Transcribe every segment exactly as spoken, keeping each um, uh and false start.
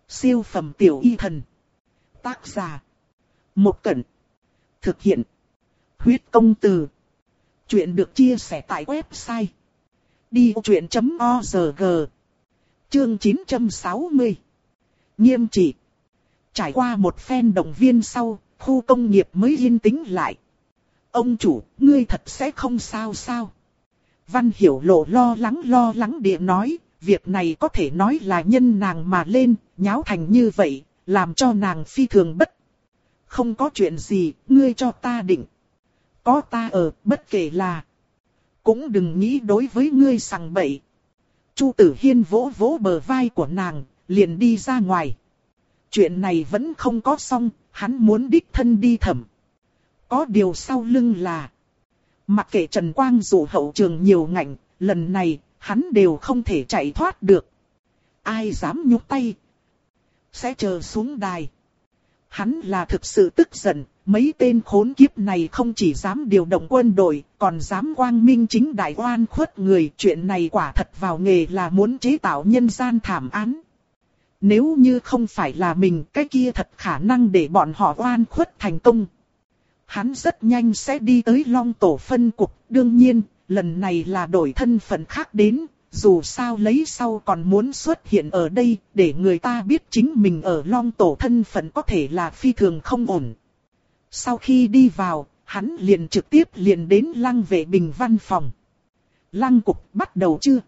Siêu phẩm tiểu y thần. Tác giả. Một Cẩn. Thực hiện. Huyết công từ. Chuyện được chia sẻ tại website đi vô chuyện chấm org. Chương chín trăm sáu mươi. Nghiêm trị. Trải qua một phen động viên sau, khu công nghiệp mới yên tĩnh lại. Ông chủ, ngươi thật sẽ không sao sao? Văn Hiểu Lộ lo lắng lo lắng địa nói, việc này có thể nói là nhân nàng mà lên, nháo thành như vậy, làm cho nàng phi thường bất. Không có chuyện gì, ngươi cho ta định. Có ta ở, bất kể là. Cũng đừng nghĩ đối với ngươi sằng bậy. Chu Tử Hiên vỗ vỗ bờ vai của nàng, liền đi ra ngoài. Chuyện này vẫn không có xong, hắn muốn đích thân đi thẩm. Có điều sau lưng là. Mặc kệ Trần Quang dụ hậu trường nhiều ngạnh, lần này, hắn đều không thể chạy thoát được. Ai dám nhúc tay, sẽ chờ xuống đài. Hắn là thực sự tức giận, mấy tên khốn kiếp này không chỉ dám điều động quân đội, còn dám quang minh chính đại oan khuất người. Chuyện này quả thật vào nghề là muốn chế tạo nhân gian thảm án. Nếu như không phải là mình, cái kia thật khả năng để bọn họ oan khuất thành công. Hắn rất nhanh sẽ đi tới Long Tổ phân cục, đương nhiên, lần này là đổi thân phận khác đến, dù sao lấy sau còn muốn xuất hiện ở đây, để người ta biết chính mình ở Long Tổ thân phận có thể là phi thường không ổn. Sau khi đi vào, hắn liền trực tiếp liền đến Lăng Vệ Bình văn phòng. Lăng cục bắt đầu chưa?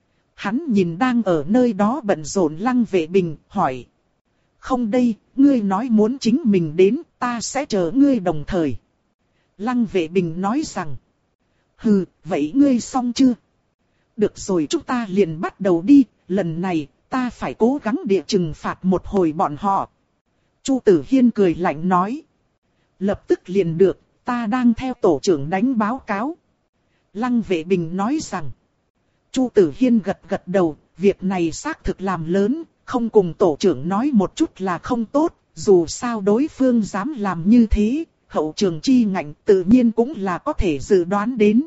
Hắn nhìn đang ở nơi đó bận rộn Lăng Vệ Bình, hỏi. Không đây, ngươi nói muốn chính mình đến, ta sẽ chờ ngươi đồng thời. Lăng Vệ Bình nói rằng. Hừ, vậy ngươi xong chưa? Được rồi, chúng ta liền bắt đầu đi, lần này, ta phải cố gắng địa trừng phạt một hồi bọn họ. Chu Tử Hiên cười lạnh nói. Lập tức liền được, ta đang theo tổ trưởng đánh báo cáo. Lăng Vệ Bình nói rằng. Chu Tử Hiên gật gật đầu, việc này xác thực làm lớn, không cùng tổ trưởng nói một chút là không tốt, dù sao đối phương dám làm như thế, hậu trường chi ngạnh tự nhiên cũng là có thể dự đoán đến.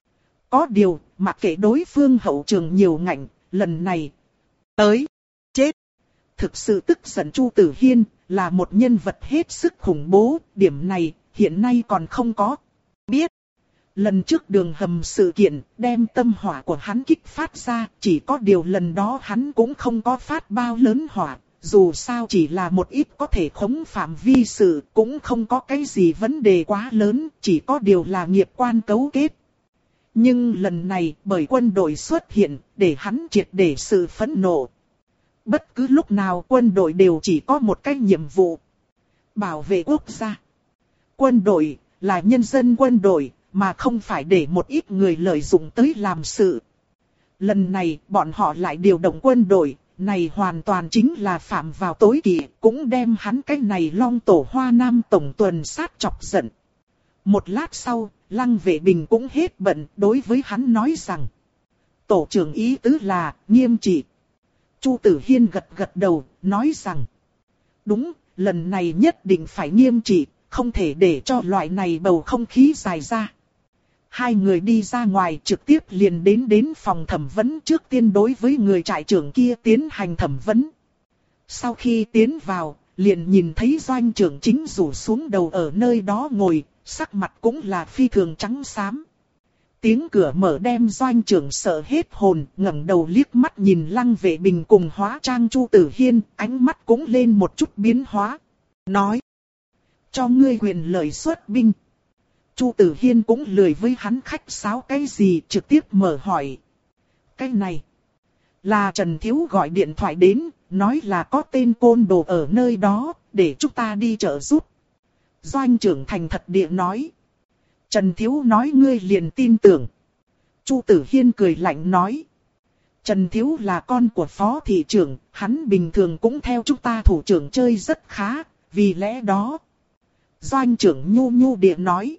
Có điều, mặc kệ đối phương hậu trường nhiều ngạnh, lần này, tới, chết. Thực sự tức giận Chu Tử Hiên, là một nhân vật hết sức khủng bố, điểm này, hiện nay còn không có. Biết, lần trước đường hầm sự kiện, đem tâm hỏa của hắn kích phát ra, chỉ có điều lần đó hắn cũng không có phát bao lớn hỏa. Dù sao chỉ là một ít có thể khống phạm vi sự, cũng không có cái gì vấn đề quá lớn, chỉ có điều là nghiệp quan cấu kết. Nhưng lần này, bởi quân đội xuất hiện, để hắn triệt để sự phẫn nộ. Bất cứ lúc nào quân đội đều chỉ có một cái nhiệm vụ. Bảo vệ quốc gia. Quân đội, là nhân dân quân đội, mà không phải để một ít người lợi dụng tới làm sự. Lần này, bọn họ lại điều động quân đội. Này hoàn toàn chính là phạm vào tối kỵ, cũng đem hắn cái này Long Tổ Hoa Nam tổng tuần sát chọc giận. Một lát sau, Lăng Vệ Bình cũng hết bận, đối với hắn nói rằng. Tổ trưởng ý tứ là, nghiêm trị. Chu Tử Hiên gật gật đầu, nói rằng. Đúng, lần này nhất định phải nghiêm trị, không thể để cho loại này bầu không khí dài ra. Hai người đi ra ngoài trực tiếp liền đến đến phòng thẩm vấn, trước tiên đối với người trại trưởng kia tiến hành thẩm vấn. Sau khi tiến vào, liền nhìn thấy doanh trưởng chính rủ xuống đầu ở nơi đó ngồi, sắc mặt cũng là phi thường trắng xám. Tiếng cửa mở đem doanh trưởng sợ hết hồn, ngẩng đầu liếc mắt nhìn Lăng Vệ Bình cùng hóa trang Chu Tử Hiên, ánh mắt cũng lên một chút biến hóa. Nói, cho ngươi quyền lợi xuất binh. Chu Tử Hiên cũng lười với hắn khách sáo cái gì, trực tiếp mở hỏi. Cái này, là Trần Thiếu gọi điện thoại đến, nói là có tên côn đồ ở nơi đó, để chúng ta đi trợ giúp. Doanh trưởng thành thật địa nói. Trần Thiếu nói ngươi liền tin tưởng. Chu Tử Hiên cười lạnh nói. Trần Thiếu là con của phó thị trưởng, hắn bình thường cũng theo chúng ta thủ trưởng chơi rất khá, vì lẽ đó. Doanh trưởng nhu nhu địa nói.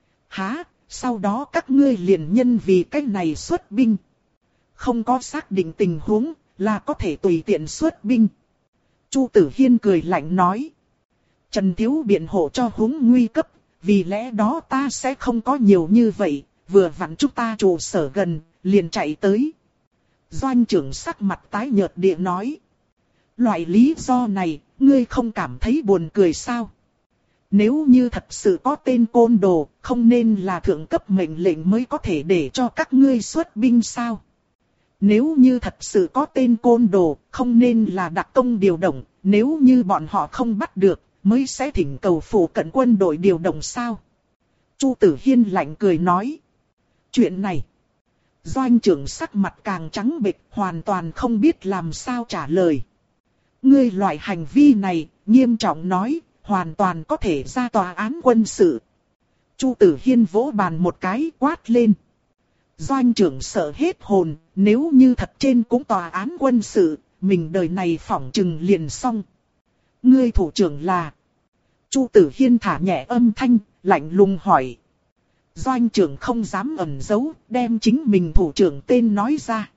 Hả, sau đó các ngươi liền nhân vì cách này xuất binh. Không có xác định tình huống, là có thể tùy tiện xuất binh. Chu Tử Hiên cười lạnh nói. Trần Thiếu biện hộ cho huống nguy cấp, vì lẽ đó ta sẽ không có nhiều như vậy, vừa vặn chúng ta trụ sở gần, liền chạy tới. Doanh trưởng sắc mặt tái nhợt địa nói. Loại lý do này, ngươi không cảm thấy buồn cười sao? Nếu như thật sự có tên côn đồ, không nên là thượng cấp mệnh lệnh mới có thể để cho các ngươi xuất binh sao? Nếu như thật sự có tên côn đồ, không nên là đặc công điều động, nếu như bọn họ không bắt được, mới sẽ thỉnh cầu phủ cận quân đội điều động sao? Chu Tử Hiên lạnh cười nói. Chuyện này, doanh trưởng sắc mặt càng trắng bệch, hoàn toàn không biết làm sao trả lời. Ngươi loại hành vi này, nghiêm trọng nói, hoàn toàn có thể ra tòa án quân sự. Chu Tử Hiên vỗ bàn một cái quát lên. Doanh trưởng sợ hết hồn, nếu như thật trên cũng tòa án quân sự, mình đời này phỏng chừng liền xong. Ngươi thủ trưởng là... Chu Tử Hiên thả nhẹ âm thanh, lạnh lùng hỏi. Doanh trưởng không dám ẩn giấu, đem chính mình thủ trưởng tên nói ra.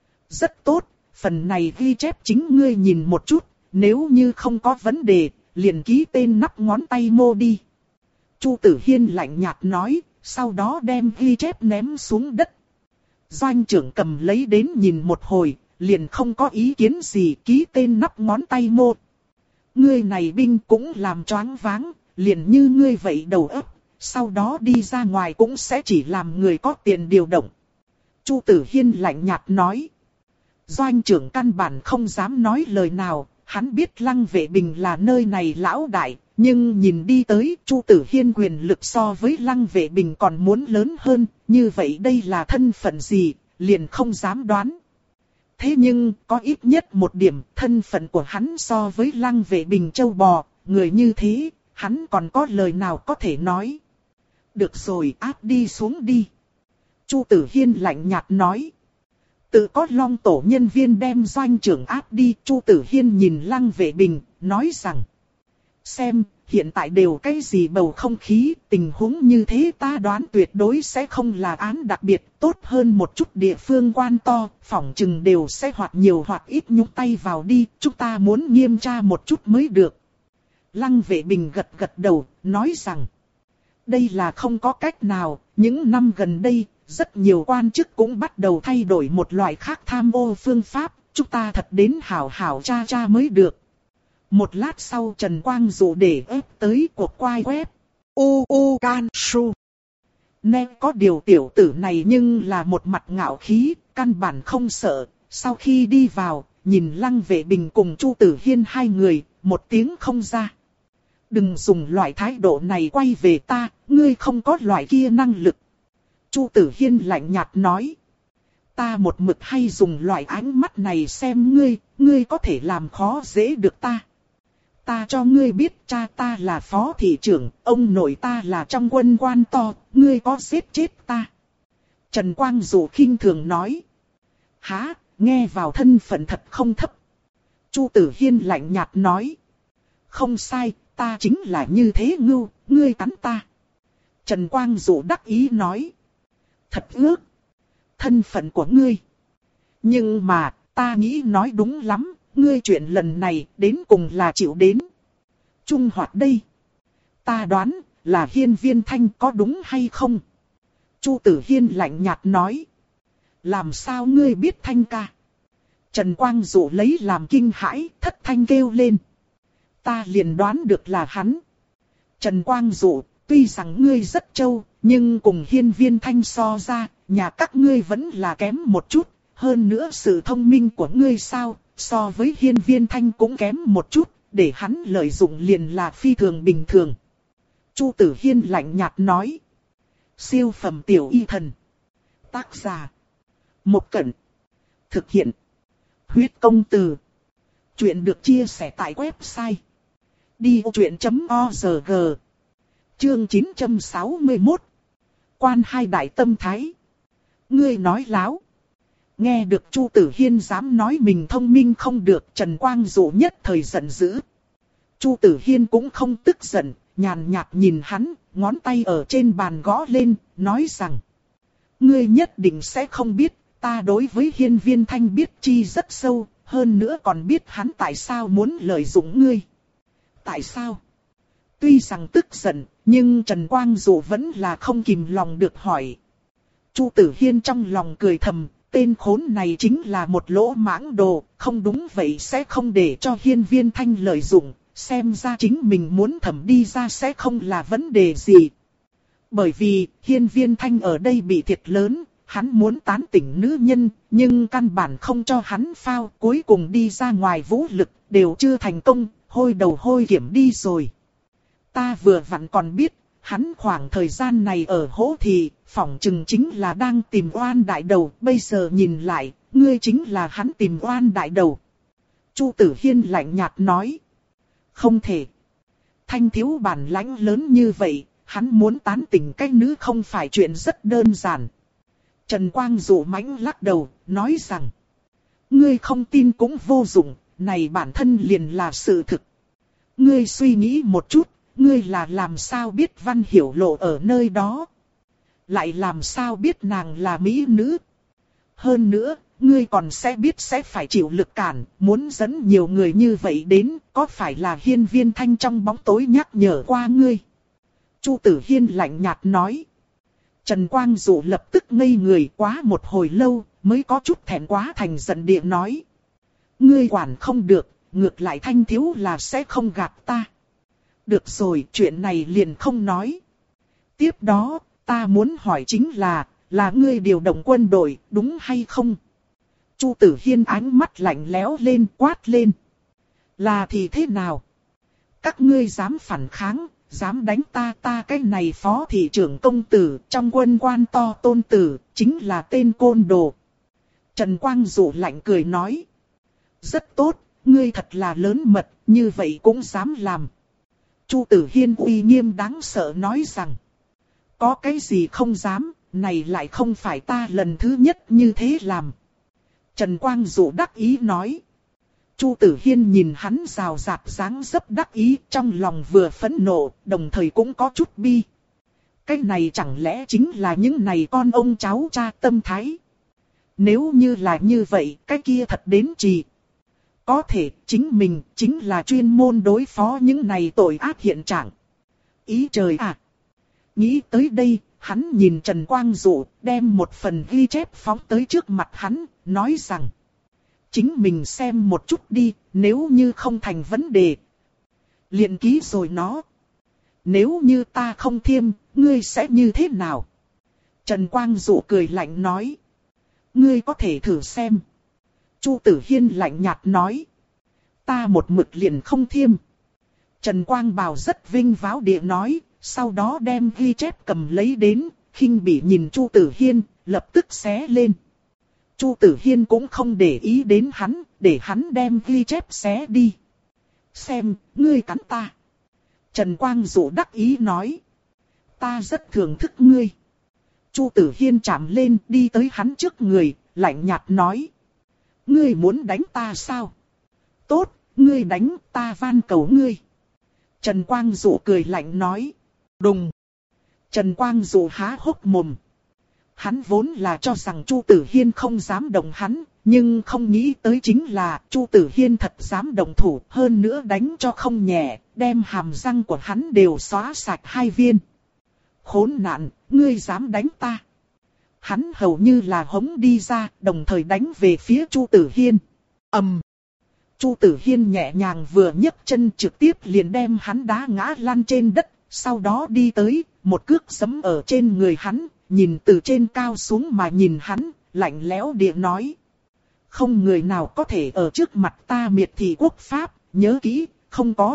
Rất tốt, phần này ghi chép chính ngươi nhìn một chút, nếu như không có vấn đề, liền ký tên nắp ngón tay mô đi. Chu Tử Hiên lạnh nhạt nói, sau đó đem ghi chép ném xuống đất. Doanh trưởng cầm lấy đến nhìn một hồi, liền không có ý kiến gì, ký tên nắp ngón tay mô. Ngươi này binh cũng làm choáng váng, liền như ngươi vậy đầu óc, sau đó đi ra ngoài cũng sẽ chỉ làm người có tiền điều động. Chu Tử Hiên lạnh nhạt nói. Doanh trưởng căn bản không dám nói lời nào, hắn biết Lăng Vệ Bình là nơi này lão đại, nhưng nhìn đi tới Chu Tử Hiên quyền lực so với Lăng Vệ Bình còn muốn lớn hơn, như vậy đây là thân phận gì, liền không dám đoán. Thế nhưng, có ít nhất một điểm, thân phận của hắn so với Lăng Vệ Bình châu bò, người như thế, hắn còn có lời nào có thể nói. Được rồi, áp đi xuống đi. Chu Tử Hiên lạnh nhạt nói. Tự có Long tổ nhân viên đem doanh trưởng áp đi, Chu Tử Hiên nhìn Lăng Vệ Bình, nói rằng. Xem, hiện tại đều cái gì bầu không khí, tình huống như thế ta đoán tuyệt đối sẽ không là án đặc biệt, tốt hơn một chút địa phương quan to, phỏng chừng đều sẽ hoặc nhiều hoặc ít nhúc tay vào đi, chúng ta muốn nghiêm tra một chút mới được. Lăng Vệ Bình gật gật đầu, nói rằng. Đây là không có cách nào, những năm gần đây, rất nhiều quan chức cũng bắt đầu thay đổi một loại khác tham ô phương pháp, chúng ta thật đến hảo hảo tra tra mới được. Một lát sau Trần Quang Dụ để ép tới cuộc quay web. U U Can Su. Nè có điều tiểu tử này nhưng là một mặt ngạo khí, căn bản không sợ. Sau khi đi vào, nhìn Lăng Vệ Bình cùng Chu Tử Hiên hai người, một tiếng không ra. Đừng dùng loại thái độ này quay về ta, ngươi không có loại kia năng lực. Chu Tử Hiên lạnh nhạt nói. Ta một mực hay dùng loại ánh mắt này xem ngươi, ngươi có thể làm khó dễ được ta. Ta cho ngươi biết cha ta là phó thị trưởng, ông nội ta là trong quân quan to, ngươi có giết chết ta. Trần Quang Dụ khinh thường nói. Hả, nghe vào thân phận thật không thấp. Chu Tử Hiên lạnh nhạt nói. Không sai, ta chính là như thế ngưu, ngươi cắn ta. Trần Quang Dụ đắc ý nói. Thật ước. Thân phận của ngươi. Nhưng mà, ta nghĩ nói đúng lắm, ngươi chuyện lần này đến cùng là chịu đến. Trung Hoạt đây. Ta đoán là Hiên Viên Thanh có đúng hay không? Chu Tử Hiên lạnh nhạt nói. Làm sao ngươi biết Thanh ca? Trần Quang Dụ lấy làm kinh hãi, thất thanh kêu lên. Ta liền đoán được là hắn. Trần Quang Dụ, tuy rằng ngươi rất trâu, nhưng cùng Hiên Viên Thanh so ra, nhà các ngươi vẫn là kém một chút. Hơn nữa sự thông minh của ngươi sao, so với Hiên Viên Thanh cũng kém một chút, để hắn lợi dụng liền là phi thường bình thường. Chu Tử Hiên lạnh nhạt nói. Siêu phẩm tiểu y thần. Tác giả. Một Cẩn. Thực hiện. Huyết công từ. Chuyện được chia sẻ tại website. đi ô chuyện chấm org. Chương chín trăm sáu mươi mốt. Quan hai đại tâm thái. Ngươi nói láo. Nghe được Chu Tử Hiên dám nói mình thông minh không được, Trần Quang Dụ nhất thời giận dữ. Chu Tử Hiên cũng không tức giận, nhàn nhạt nhìn hắn, ngón tay ở trên bàn gõ lên, nói rằng. Ngươi nhất định sẽ không biết, ta đối với Hiên Viên Thanh biết chi rất sâu, hơn nữa còn biết hắn tại sao muốn lợi dụng ngươi. Tại sao? Tuy rằng tức giận, nhưng Trần Quang Dụ vẫn là không kìm lòng được hỏi. Chu Tử Hiên trong lòng cười thầm, tên khốn này chính là một lỗ mãng đồ, không đúng vậy sẽ không để cho Hiên Viên Thanh lợi dụng, xem ra chính mình muốn thẩm đi ra sẽ không là vấn đề gì. Bởi vì Hiên Viên Thanh ở đây bị thiệt lớn, hắn muốn tán tỉnh nữ nhân, nhưng căn bản không cho hắn phao, cuối cùng đi ra ngoài vũ lực, đều chưa thành công, hôi đầu hôi kiểm đi rồi. Ta vừa vặn còn biết, hắn khoảng thời gian này ở hỗ thị, phỏng chừng chính là đang tìm oan đại đầu, bây giờ nhìn lại, ngươi chính là hắn tìm oan đại đầu. Chu Tử Hiên lạnh nhạt nói. Không thể. Thanh thiếu bản lãnh lớn như vậy, hắn muốn tán tỉnh cái nữ không phải chuyện rất đơn giản. Trần Quang Dụ mãnh lắc đầu, nói rằng. Ngươi không tin cũng vô dụng, này bản thân liền là sự thực. Ngươi suy nghĩ một chút, ngươi là làm sao biết Văn Hiểu Lộ ở nơi đó? Lại làm sao biết nàng là mỹ nữ? Hơn nữa, ngươi còn sẽ biết sẽ phải chịu lực cản, muốn dẫn nhiều người như vậy đến, có phải là Hiên Viên Thanh trong bóng tối nhắc nhở qua ngươi? Chu Tử Hiên lạnh nhạt nói. Trần Quang Dụ lập tức ngây người quá một hồi lâu, mới có chút thẹn quá thành giận địa nói. Ngươi quản không được, ngược lại Thanh thiếu là sẽ không gạt ta. Được rồi, chuyện này liền không nói. Tiếp đó, ta muốn hỏi chính là, là ngươi điều động quân đội, đúng hay không? Chu Tử Hiên ánh mắt lạnh lẽo lên, quát lên. Là thì thế nào? Các ngươi dám phản kháng, dám đánh ta, ta cái này phó thị trưởng công tử, trong quân quan to tôn tử, chính là tên côn đồ. Trần Quang Dụ lạnh cười nói. Rất tốt, ngươi thật là lớn mật, như vậy cũng dám làm. Chu Tử Hiên uy nghiêm đáng sợ nói rằng. Có cái gì không dám, này lại không phải ta lần thứ nhất như thế làm. Trần Quang Dụ đắc ý nói. Chu Tử Hiên nhìn hắn rào rạt dáng dấp đắc ý, trong lòng vừa phẫn nộ, đồng thời cũng có chút bi. Cái này chẳng lẽ chính là những này con ông cháu cha tâm thái? Nếu như là như vậy, cái kia thật đến trì. Có thể chính mình chính là chuyên môn đối phó những này tội ác hiện trạng. Ý trời à! Nghĩ tới đây, hắn nhìn Trần Quang Dụ, đem một phần ghi chép phóng tới trước mặt hắn, nói rằng. Chính mình xem một chút đi, nếu như không thành vấn đề. Liền ký rồi nó. Nếu như ta không thiêm, ngươi sẽ như thế nào? Trần Quang Dụ cười lạnh nói. Ngươi có thể thử xem. Chu Tử Hiên lạnh nhạt nói. Ta một mực liền không thiêm. Trần Quang Bảo rất vinh váo địa nói, sau đó đem ghi chép cầm lấy đến, khinh bỉ nhìn Chu Tử Hiên, lập tức xé lên. Chu Tử Hiên cũng không để ý đến hắn, để hắn đem ghi chép xé đi. Xem, ngươi cắn ta. Trần Quang Dụ đắc ý nói. Ta rất thưởng thức ngươi. Chu Tử Hiên chạm lên đi tới hắn trước người, lạnh nhạt nói. Ngươi muốn đánh ta sao? Tốt, ngươi đánh ta van cầu ngươi. Trần Quang Dụ cười lạnh nói. Đùng. Trần Quang Dụ há hốc mồm. Hắn vốn là cho rằng Chu Tử Hiên không dám động hắn, nhưng không nghĩ tới chính là Chu Tử Hiên thật dám động thủ, hơn nữa đánh cho không nhẹ, đem hàm răng của hắn đều xóa sạch hai viên. Khốn nạn, ngươi dám đánh ta? Hắn hầu như là hống đi ra, đồng thời đánh về phía Chu Tử Hiên. Ầm. Um. Chu Tử Hiên nhẹ nhàng vừa nhấc chân trực tiếp liền đem hắn đá ngã lăn trên đất, sau đó đi tới, một cước giẫm ở trên người hắn. Nhìn từ trên cao xuống mà nhìn hắn, lạnh lẽo địa nói. Không người nào có thể ở trước mặt ta miệt thị quốc pháp, nhớ kỹ, không có.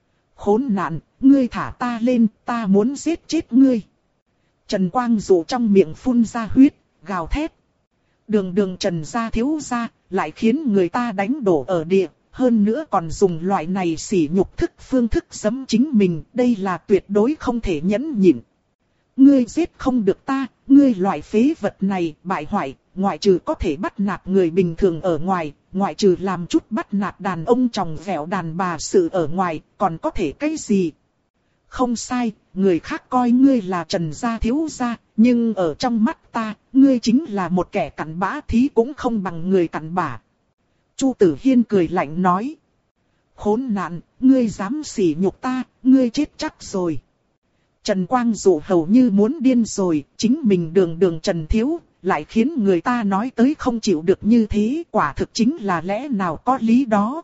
Khốn nạn, ngươi thả ta lên, ta muốn giết chết ngươi. Trần Quang Dụ trong miệng phun ra huyết, gào thét. Đường đường Trần gia thiếu gia, lại khiến người ta đánh đổ ở địa, hơn nữa còn dùng loại này sỉ nhục thức phương thức giẫm chính mình, đây là tuyệt đối không thể nhẫn nhịn. Ngươi giết không được ta, ngươi loại phế vật này, bại hoại, ngoại trừ có thể bắt nạt người bình thường ở ngoài, ngoại trừ làm chút bắt nạt đàn ông tròng vẹo đàn bà sự ở ngoài, còn có thể cái gì? Không sai, người khác coi ngươi là Trần gia thiếu gia, nhưng ở trong mắt ta, ngươi chính là một kẻ cặn bã thí cũng không bằng người cặn bã. Chu Tử Hiên cười lạnh nói. Khốn nạn, ngươi dám sỉ nhục ta, ngươi chết chắc rồi. Trần Quang Dụ hầu như muốn điên rồi, chính mình đường đường Trần Thiếu, lại khiến người ta nói tới không chịu được như thế, quả thực chính là lẽ nào có lý đó.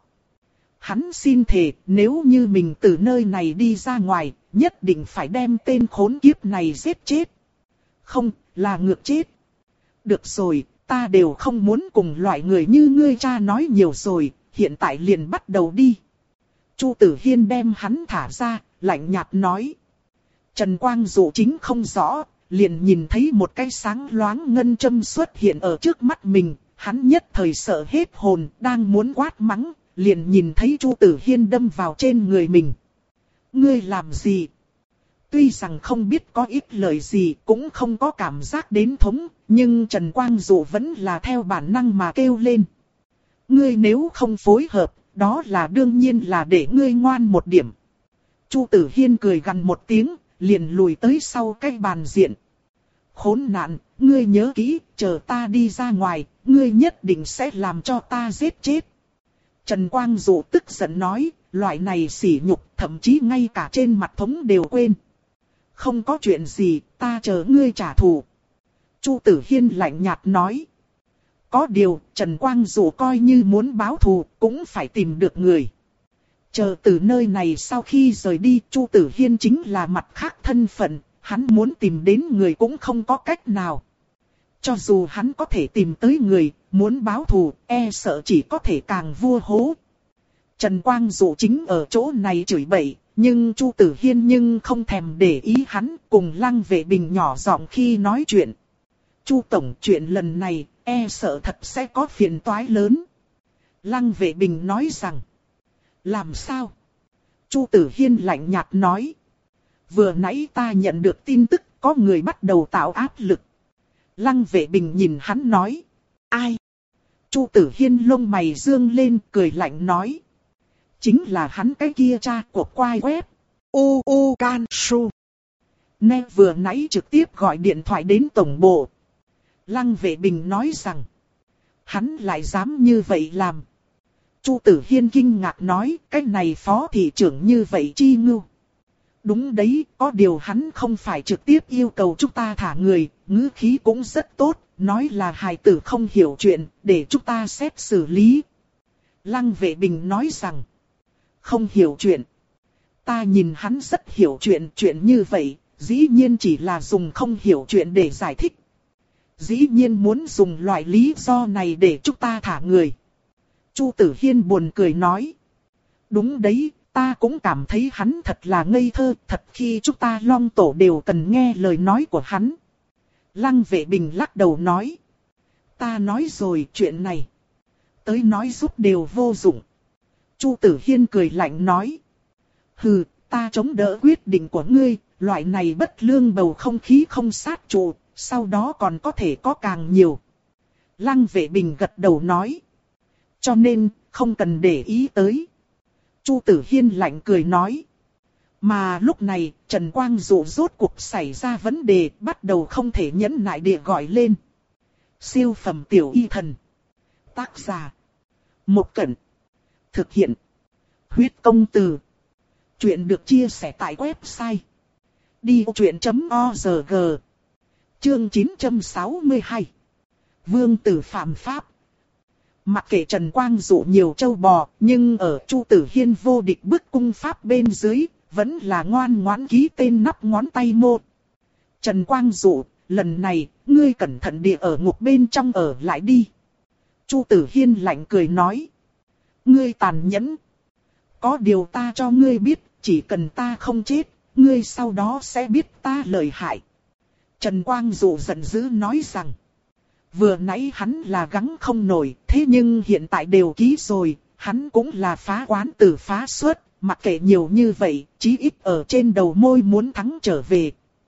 Hắn xin thề, nếu như mình từ nơi này đi ra ngoài, nhất định phải đem tên khốn kiếp này giết chết. Không, là ngược chết. Được rồi, ta đều không muốn cùng loại người như ngươi cha nói nhiều rồi, hiện tại liền bắt đầu đi. Chu Tử Hiên đem hắn thả ra, lạnh nhạt nói. Trần Quang Dụ chính không rõ, liền nhìn thấy một cái sáng loáng ngân châm xuất hiện ở trước mắt mình, hắn nhất thời sợ hết hồn, đang muốn quát mắng, liền nhìn thấy Chu Tử Hiên đâm vào trên người mình. Ngươi làm gì? Tuy rằng không biết có ít lời gì, cũng không có cảm giác đến thống, nhưng Trần Quang Dụ vẫn là theo bản năng mà kêu lên. Ngươi nếu không phối hợp, đó là đương nhiên là để ngươi ngoan một điểm. Chu Tử Hiên cười gằn một tiếng, liền lùi tới sau cái bàn diện. Khốn nạn, ngươi nhớ kỹ, chờ ta đi ra ngoài, ngươi nhất định sẽ làm cho ta giết chết. Trần Quang Dụ tức giận nói, loại này sỉ nhục, thậm chí ngay cả trên mặt thống đều quên. Không có chuyện gì, ta chờ ngươi trả thù. Chu Tử Hiên lạnh nhạt nói. Có điều, Trần Quang Dụ coi như muốn báo thù, cũng phải tìm được người. Chờ từ nơi này sau khi rời đi, Chu Tử Hiên chính là mặt khác thân phận, hắn muốn tìm đến người cũng không có cách nào. Cho dù hắn có thể tìm tới người, muốn báo thù, e sợ chỉ có thể càng vua hố. Trần Quang Dụ chính ở chỗ này chửi bậy, nhưng Chu Tử Hiên nhưng không thèm để ý hắn, cùng Lăng Vệ Bình nhỏ giọng khi nói chuyện. Chu tổng, chuyện lần này, e sợ thật sẽ có phiền toái lớn. Lăng Vệ Bình nói rằng. Làm sao? Chu Tử Hiên lạnh nhạt nói. Vừa nãy ta nhận được tin tức có người bắt đầu tạo áp lực. Lăng Vệ Bình nhìn hắn nói. Ai? Chu Tử Hiên lông mày dương lên cười lạnh nói. Chính là hắn cái kia cha của quai web. U U Can Su. Nè vừa nãy trực tiếp gọi điện thoại đến tổng bộ. Lăng Vệ Bình nói rằng. Hắn lại dám như vậy làm. Chu Tử Hiên kinh ngạc nói, cái này phó thị trưởng như vậy chi ngưu. Đúng đấy, có điều hắn không phải trực tiếp yêu cầu chúng ta thả người, ngữ khí cũng rất tốt, nói là hài tử không hiểu chuyện, để chúng ta xét xử lý. Lăng Vệ Bình nói rằng, không hiểu chuyện. Ta nhìn hắn rất hiểu chuyện, chuyện như vậy, dĩ nhiên chỉ là dùng không hiểu chuyện để giải thích. Dĩ nhiên muốn dùng loại lý do này để chúng ta thả người. Chu Tử Hiên buồn cười nói. Đúng đấy, ta cũng cảm thấy hắn thật là ngây thơ, thật khi chúng ta Long Tổ đều cần nghe lời nói của hắn. Lăng Vệ Bình lắc đầu nói. Ta nói rồi chuyện này. Tới nói giúp đều vô dụng. Chu Tử Hiên cười lạnh nói. Hừ, ta chống đỡ quyết định của ngươi, loại này bất lương bầu không khí không sát trụ, sau đó còn có thể có càng nhiều. Lăng Vệ Bình gật đầu nói. Cho nên, không cần để ý tới. Chu Tử Hiên lạnh cười nói. Mà lúc này, Trần Quang Dụ rốt cuộc xảy ra vấn đề, bắt đầu không thể nhẫn nại địa gọi lên. Siêu phẩm tiểu y thần. Tác giả. Một Cẩn. Thực hiện. Huyết công từ. Chuyện được chia sẻ tại website. đi truyện chấm org. Chương chín trăm sáu mươi hai. Vương tử phạm pháp. Mặc kệ Trần Quang Dụ nhiều châu bò, nhưng ở Chu Tử Hiên vô địch bức cung pháp bên dưới, vẫn là ngoan ngoãn ký tên nắp ngón tay một. Trần Quang Dụ, lần này, ngươi cẩn thận địa ở ngục bên trong ở lại đi. Chu Tử Hiên lạnh cười nói. Ngươi tàn nhẫn. Có điều ta cho ngươi biết, chỉ cần ta không chết, ngươi sau đó sẽ biết ta lợi hại. Trần Quang Dụ giận dữ nói rằng. Vừa nãy hắn là gắng không nổi, thế nhưng hiện tại đều ký rồi, hắn cũng là phá quán tử phá suất, mặc kệ nhiều như vậy, chí ít ở trên đầu môi muốn thắng trở về.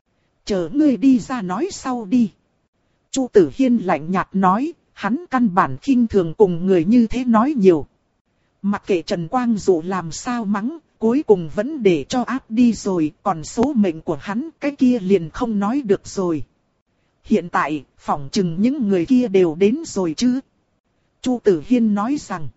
Chờ ngươi đi ra nói sau đi. Chu Tử Hiên lạnh nhạt nói, hắn căn bản khinh thường cùng người như thế nói nhiều. Mặc kệ Trần Quang Dụ làm sao mắng, cuối cùng vẫn để cho áp đi rồi, còn số mệnh của hắn cái kia liền không nói được rồi. Hiện tại, phỏng chừng những người kia đều đến rồi chứ. Chu Tử Hiên nói rằng,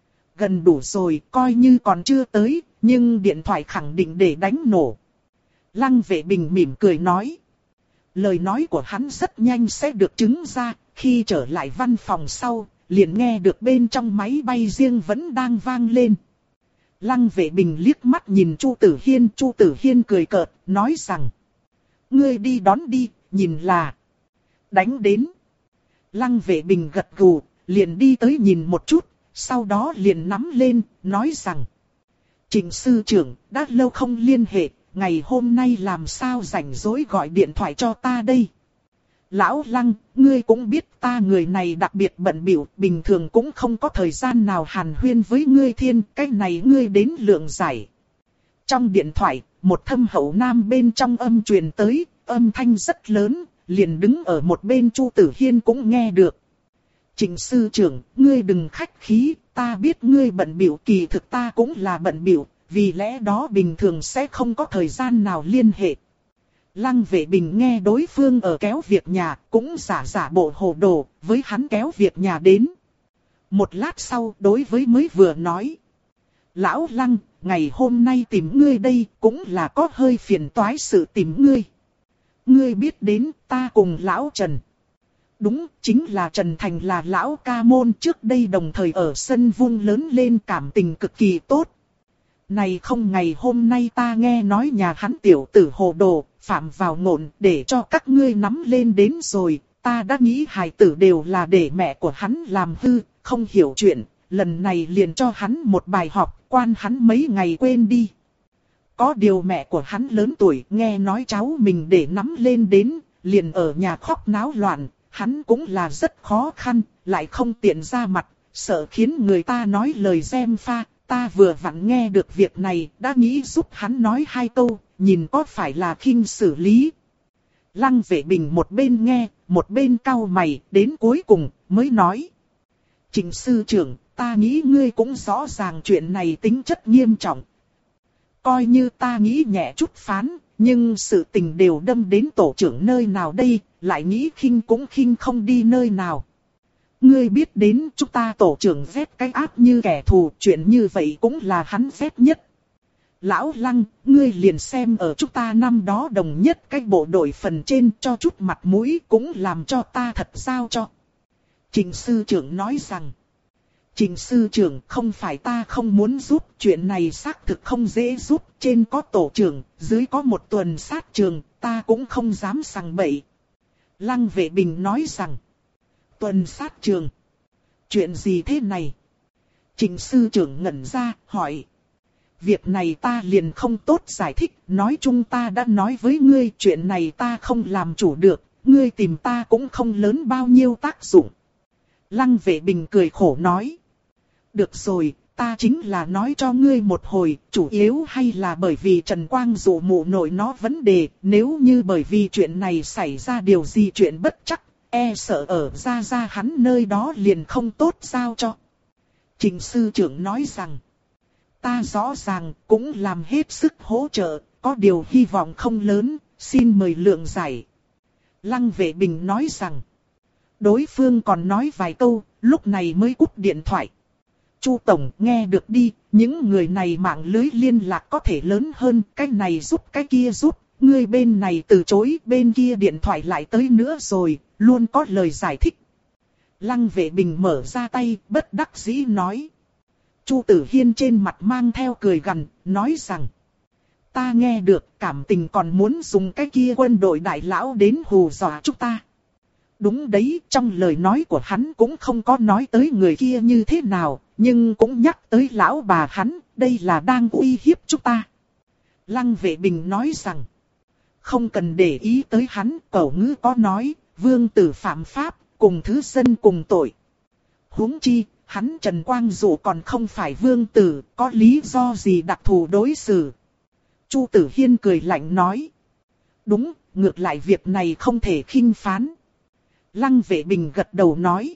gần đủ rồi, coi như còn chưa tới, nhưng điện thoại khẳng định để đánh nổ. Lăng Vệ Bình mỉm cười nói, Lời nói của hắn rất nhanh sẽ được chứng ra, khi trở lại văn phòng sau, liền nghe được bên trong máy bay riêng vẫn đang vang lên. Lăng Vệ Bình liếc mắt nhìn Chu Tử Hiên, Chu Tử Hiên cười cợt, nói rằng: ngươi đi đón đi, nhìn là đánh đến. Lăng Vệ Bình gật gù, liền đi tới nhìn một chút, sau đó liền nắm lên, nói rằng: Trịnh sư trưởng, đã lâu không liên hệ, ngày hôm nay làm sao rảnh rỗi gọi điện thoại cho ta đây? Lão Lăng, ngươi cũng biết ta người này đặc biệt bận bịu, bình thường cũng không có thời gian nào hàn huyên với ngươi thiên, cái này ngươi đến lượng giải. Trong điện thoại, một thâm hậu nam bên trong âm truyền tới, âm thanh rất lớn, liền đứng ở một bên Chu Tử Hiên cũng nghe được. Trịnh sư trưởng, ngươi đừng khách khí, ta biết ngươi bận bịu, kỳ thực ta cũng là bận bịu, vì lẽ đó bình thường sẽ không có thời gian nào liên hệ. Lăng Vệ Bình nghe đối phương ở kéo việc nhà, cũng giả giả bộ hồ đồ, với hắn kéo việc nhà đến. Một lát sau, đối với mới vừa nói: Lão Lăng, ngày hôm nay tìm ngươi đây, cũng là có hơi phiền toái sự tìm ngươi. Ngươi biết đến, ta cùng Lão Trần. Đúng, chính là Trần Thành là Lão ca môn, trước đây đồng thời ở sân vung lớn lên, cảm tình cực kỳ tốt. Này không, ngày hôm nay ta nghe nói nhà hắn tiểu tử hồ đồ, phạm vào ngộn, để cho các ngươi nắm lên đến rồi, ta đã nghĩ hài tử đều là để mẹ của hắn làm hư, không hiểu chuyện, lần này liền cho hắn một bài học, quan hắn mấy ngày quên đi. Có điều mẹ của hắn lớn tuổi, nghe nói cháu mình để nắm lên đến, liền ở nhà khóc náo loạn, hắn cũng là rất khó khăn, lại không tiện ra mặt, sợ khiến người ta nói lời gièm pha. Ta vừa vặn nghe được việc này, đã nghĩ giúp hắn nói hai câu, nhìn có phải là khinh xử lý. Lăng Vệ Bình một bên nghe, một bên cau mày, đến cuối cùng mới nói: Trịnh sư trưởng, ta nghĩ ngươi cũng rõ ràng chuyện này tính chất nghiêm trọng. Coi như ta nghĩ nhẹ chút phán, nhưng sự tình đều đâm đến tổ trưởng nơi nào đây, lại nghĩ khinh cũng khinh không đi nơi nào. Ngươi biết đến chúng ta tổ trưởng ghét cái ác như kẻ thù, chuyện như vậy cũng là hắn ghét nhất. Lão Lăng, ngươi liền xem ở chúng ta năm đó đồng nhất cái bộ đội phần trên, cho chút mặt mũi cũng làm cho ta thật giao cho. Trịnh sư trưởng nói rằng: Trịnh sư trưởng, không phải ta không muốn giúp, chuyện này xác thực không dễ giúp, trên có tổ trưởng, dưới có một tuần sát trường, ta cũng không dám sằng bậy. Lăng Vệ Bình nói rằng: Tuần sát trường? Chuyện gì thế này? Trịnh sư trưởng ngẩn ra, hỏi. Việc này ta liền không tốt giải thích, nói chung ta đã nói với ngươi, chuyện này ta không làm chủ được, ngươi tìm ta cũng không lớn bao nhiêu tác dụng. Lăng Vệ Bình cười khổ nói. Được rồi, ta chính là nói cho ngươi một hồi, chủ yếu hay là bởi vì Trần Quang Dụ mụ nội nó vấn đề, nếu như bởi vì chuyện này xảy ra điều gì chuyện bất chắc, e sợ ở ra ra hắn nơi đó liền không tốt sao cho. Trịnh sư trưởng nói rằng, ta rõ ràng cũng làm hết sức hỗ trợ, có điều hy vọng không lớn, xin mời lượng giải. Lăng Vệ Bình nói rằng, đối phương còn nói vài câu, lúc này mới cúp điện thoại. Chu Tổng nghe được đi, những người này mạng lưới liên lạc có thể lớn hơn, cái này giúp cái kia giúp, người bên này từ chối, bên kia điện thoại lại tới nữa rồi, luôn có lời giải thích. Lăng Vệ Bình mở ra tay, bất đắc dĩ nói. Chu Tử Hiên trên mặt mang theo cười gằn, nói rằng, ta nghe được cảm tình còn muốn dùng cái kia quân đội đại lão đến hù dọa chúng ta. Đúng đấy, trong lời nói của hắn cũng không có nói tới người kia như thế nào, nhưng cũng nhắc tới lão bà hắn, đây là đang uy hiếp chúng ta. Lăng Vệ Bình nói rằng, không cần để ý tới hắn, cẩu ngữ có nói, vương tử phạm pháp, cùng thứ dân cùng tội. Huống chi, hắn Trần Quang Dụ còn không phải vương tử, có lý do gì đặc thù đối xử. Chu Tử Hiên cười lạnh nói, đúng, ngược lại việc này không thể khinh phán. Lăng Vệ Bình gật đầu nói,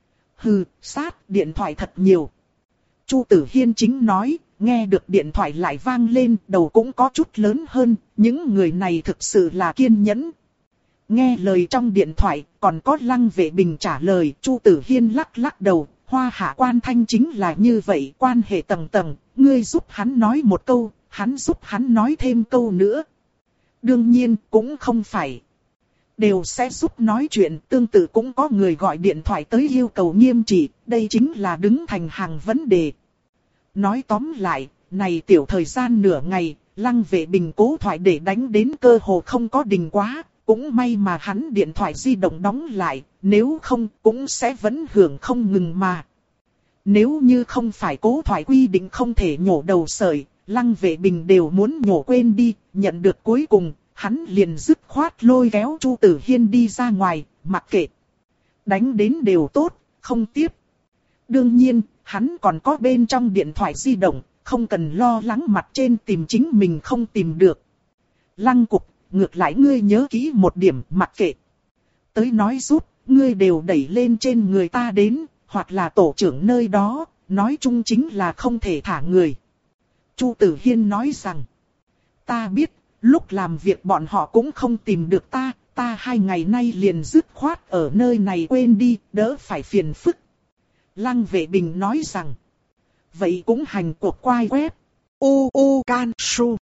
hừ, sát, điện thoại thật nhiều. Chu Tử Hiên chính nói, nghe được điện thoại lại vang lên, đầu cũng có chút lớn hơn, những người này thực sự là kiên nhẫn. Nghe lời trong điện thoại, còn có Lăng Vệ Bình trả lời, Chu Tử Hiên lắc lắc đầu, Hoa Hạ quan thanh chính là như vậy, quan hệ tầng tầng, ngươi giúp hắn nói một câu, hắn giúp hắn nói thêm câu nữa. Đương nhiên, cũng không phải. đều sẽ giúp nói chuyện, tương tự cũng có người gọi điện thoại tới yêu cầu nghiêm trị, đây chính là đứng thành hàng vấn đề. Nói tóm lại, này tiểu thời gian nửa ngày, Lăng Vệ Bình cố thoại để đánh đến cơ hồ không có đình quá, cũng may mà hắn điện thoại di động đóng lại, nếu không cũng sẽ vẫn hưởng không ngừng mà. Nếu như không phải cố thoại quy định không thể nhổ đầu sợi, Lăng Vệ Bình đều muốn nhổ quên đi, nhận được cuối cùng, hắn liền dứt khoát lôi kéo Chu Tử Hiên đi ra ngoài, mặc kệ. Đánh đến đều tốt, không tiếp. Đương nhiên, hắn còn có bên trong điện thoại di động, không cần lo lắng mặt trên tìm chính mình không tìm được. Lăng Cục, ngược lại ngươi nhớ kỹ một điểm, mặc kệ. Tới nói rút, ngươi đều đẩy lên trên người ta đến, hoặc là tổ trưởng nơi đó, nói chung chính là không thể thả người. Chu Tử Hiên nói rằng, ta biết, lúc làm việc bọn họ cũng không tìm được ta, ta hai ngày nay liền dứt khoát ở nơi này quên đi, đỡ phải phiền phức. Lăng Vệ Bình nói rằng, vậy cũng hành cuộc quay web. U U Can Su.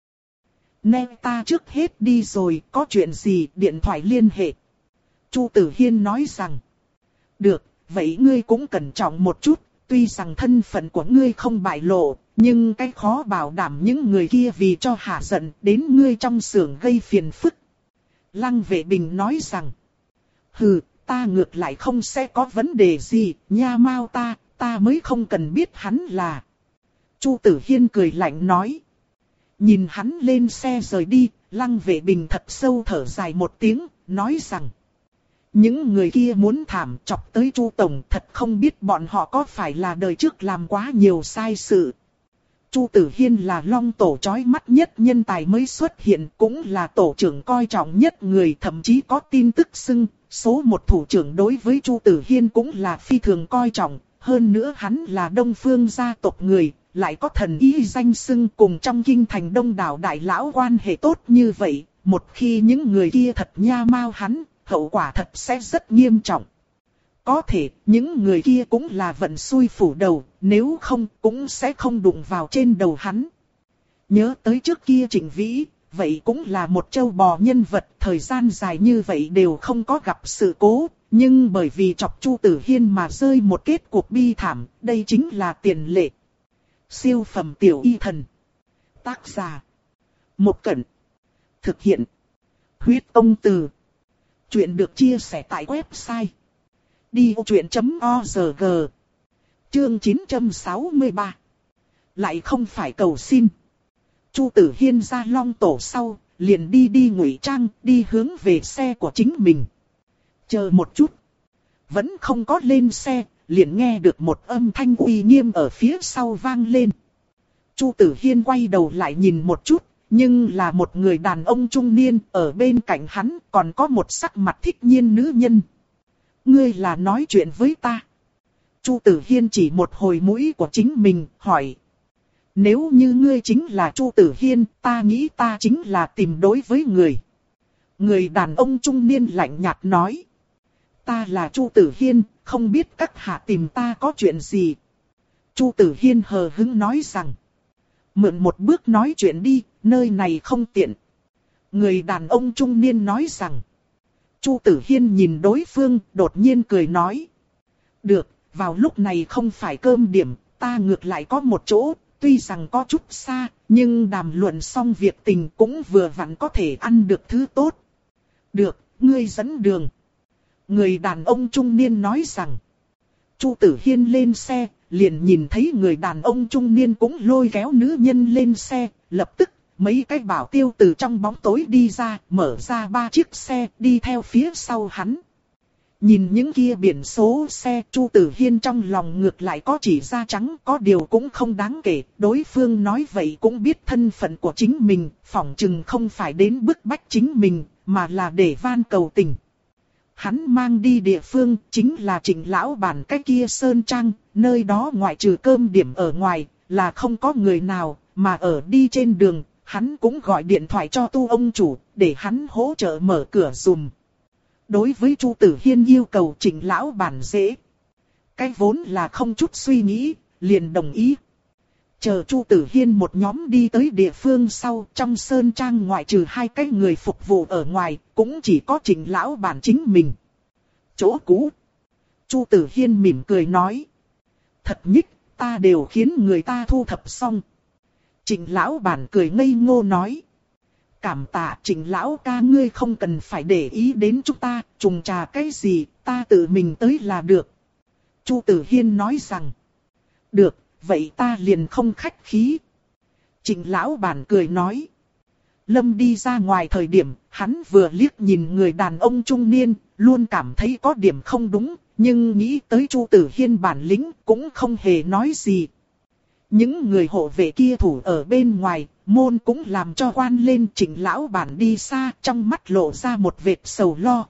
Nè ta trước hết đi rồi, có chuyện gì điện thoại liên hệ. Chu Tử Hiên nói rằng, được, vậy ngươi cũng cẩn trọng một chút, tuy rằng thân phận của ngươi không bại lộ, nhưng cái khó bảo đảm những người kia vì cho hạ giận đến ngươi trong xưởng gây phiền phức. Lăng Vệ Bình nói rằng, hừ, ta ngược lại không sẽ có vấn đề gì, nha mau ta, ta mới không cần biết hắn là. Chu Tử Hiên cười lạnh nói. Nhìn hắn lên xe rời đi, Lăng Vệ Bình thật sâu thở dài một tiếng, nói rằng, những người kia muốn thảm chọc tới Chu Tổng, thật không biết bọn họ có phải là đời trước làm quá nhiều sai sự. Chu Tử Hiên là Long tổ chói mắt nhất nhân tài mới xuất hiện, cũng là tổ trưởng coi trọng nhất người, thậm chí có tin tức xưng, số một thủ trưởng đối với Chu Tử Hiên cũng là phi thường coi trọng, hơn nữa hắn là Đông Phương gia tộc người, lại có thần ý danh xưng, cùng trong kinh thành đông đảo đại lão quan hệ tốt như vậy, một khi những người kia thật nha mau hắn, hậu quả thật sẽ rất nghiêm trọng. Có thể, những người kia cũng là vận xui phủ đầu, nếu không cũng sẽ không đụng vào trên đầu hắn. Nhớ tới trước kia Trịnh Vĩ, vậy cũng là một châu bò nhân vật, thời gian dài như vậy đều không có gặp sự cố, nhưng bởi vì chọc Chu Tử Hiên mà rơi một kết cục bi thảm, đây chính là tiền lệ. Siêu phẩm tiểu y thần. Tác giả. Một Cẩn. Thực hiện. Huyết Công Từ. Chuyện được chia sẻ tại website đi ô chuyện chấm org. Chương chín trăm sáu mươi ba. Lại không phải cầu xin. Chu Tử Hiên ra Long tổ sau, liền đi đi ngụy trang, đi hướng về xe của chính mình. Chờ một chút. Vẫn không có lên xe, liền nghe được một âm thanh uy nghiêm ở phía sau vang lên. Chu Tử Hiên quay đầu lại nhìn một chút, nhưng là một người đàn ông trung niên, ở bên cạnh hắn còn có một sắc mặt thích nhiên nữ nhân. Ngươi là nói chuyện với ta. Chu Tử Hiên chỉ một hồi mũi của chính mình, hỏi. Nếu như ngươi chính là Chu Tử Hiên, ta nghĩ ta chính là tìm đối với người. Người đàn ông trung niên lạnh nhạt nói. Ta là Chu Tử Hiên, không biết các hạ tìm ta có chuyện gì. Chu Tử Hiên hờ hững nói rằng. Mượn một bước nói chuyện đi, nơi này không tiện. Người đàn ông trung niên nói rằng. Chu Tử Hiên nhìn đối phương, đột nhiên cười nói. Được, vào lúc này không phải cơm điểm, ta ngược lại có một chỗ, tuy rằng có chút xa, nhưng đàm luận xong việc tình cũng vừa vặn có thể ăn được thứ tốt. Được, ngươi dẫn đường. Người đàn ông trung niên nói rằng. Chu Tử Hiên lên xe, liền nhìn thấy người đàn ông trung niên cũng lôi kéo nữ nhân lên xe, lập tức. Mấy cái bảo tiêu từ trong bóng tối đi ra, mở ra ba chiếc xe, đi theo phía sau hắn. Nhìn những kia biển số xe, Chu Tử Hiên trong lòng ngược lại có chỉ ra trắng, có điều cũng không đáng kể. Đối phương nói vậy cũng biết thân phận của chính mình, phỏng chừng không phải đến bức bách chính mình, mà là để van cầu tình. Hắn mang đi địa phương, chính là Trịnh lão bản cái kia sơn trang, nơi đó ngoại trừ cơm điểm ở ngoài, là không có người nào, mà ở đi trên đường. Hắn cũng gọi điện thoại cho Tu ông chủ, để hắn hỗ trợ mở cửa dùm. Đối với Chu Tử Hiên yêu cầu Trịnh lão bản dễ. Cái vốn là không chút suy nghĩ, liền đồng ý. Chờ Chu Tử Hiên một nhóm đi tới địa phương sau, trong sơn trang ngoại trừ hai cái người phục vụ ở ngoài, cũng chỉ có Trịnh lão bản chính mình. Chỗ cũ. Chu Tử Hiên mỉm cười nói. Thật nhích, ta đều khiến người ta thu thập xong. Trịnh lão bản cười ngây ngô nói. Cảm tạ Trịnh lão ca, ngươi không cần phải để ý đến chúng ta, trùng trà cái gì, ta tự mình tới là được. Chu Tử Hiên nói rằng. Được, vậy ta liền không khách khí. Trịnh lão bản cười nói. Lâm đi ra ngoài thời điểm, hắn vừa liếc nhìn người đàn ông trung niên, luôn cảm thấy có điểm không đúng, nhưng nghĩ tới Chu Tử Hiên bản lĩnh cũng không hề nói gì. Những người hộ vệ kia thủ ở bên ngoài, môn cũng làm cho quan lên. Trịnh lão bản đi xa, trong mắt lộ ra một vệt sầu lo.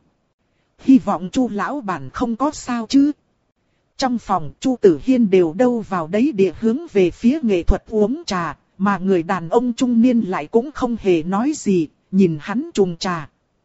Hy vọng Chu lão bản không có sao chứ. Trong phòng Chu Tử Hiên đều đâu vào đấy địa hướng về phía nghệ thuật uống trà, mà người đàn ông trung niên lại cũng không hề nói gì, nhìn hắn trùng trà.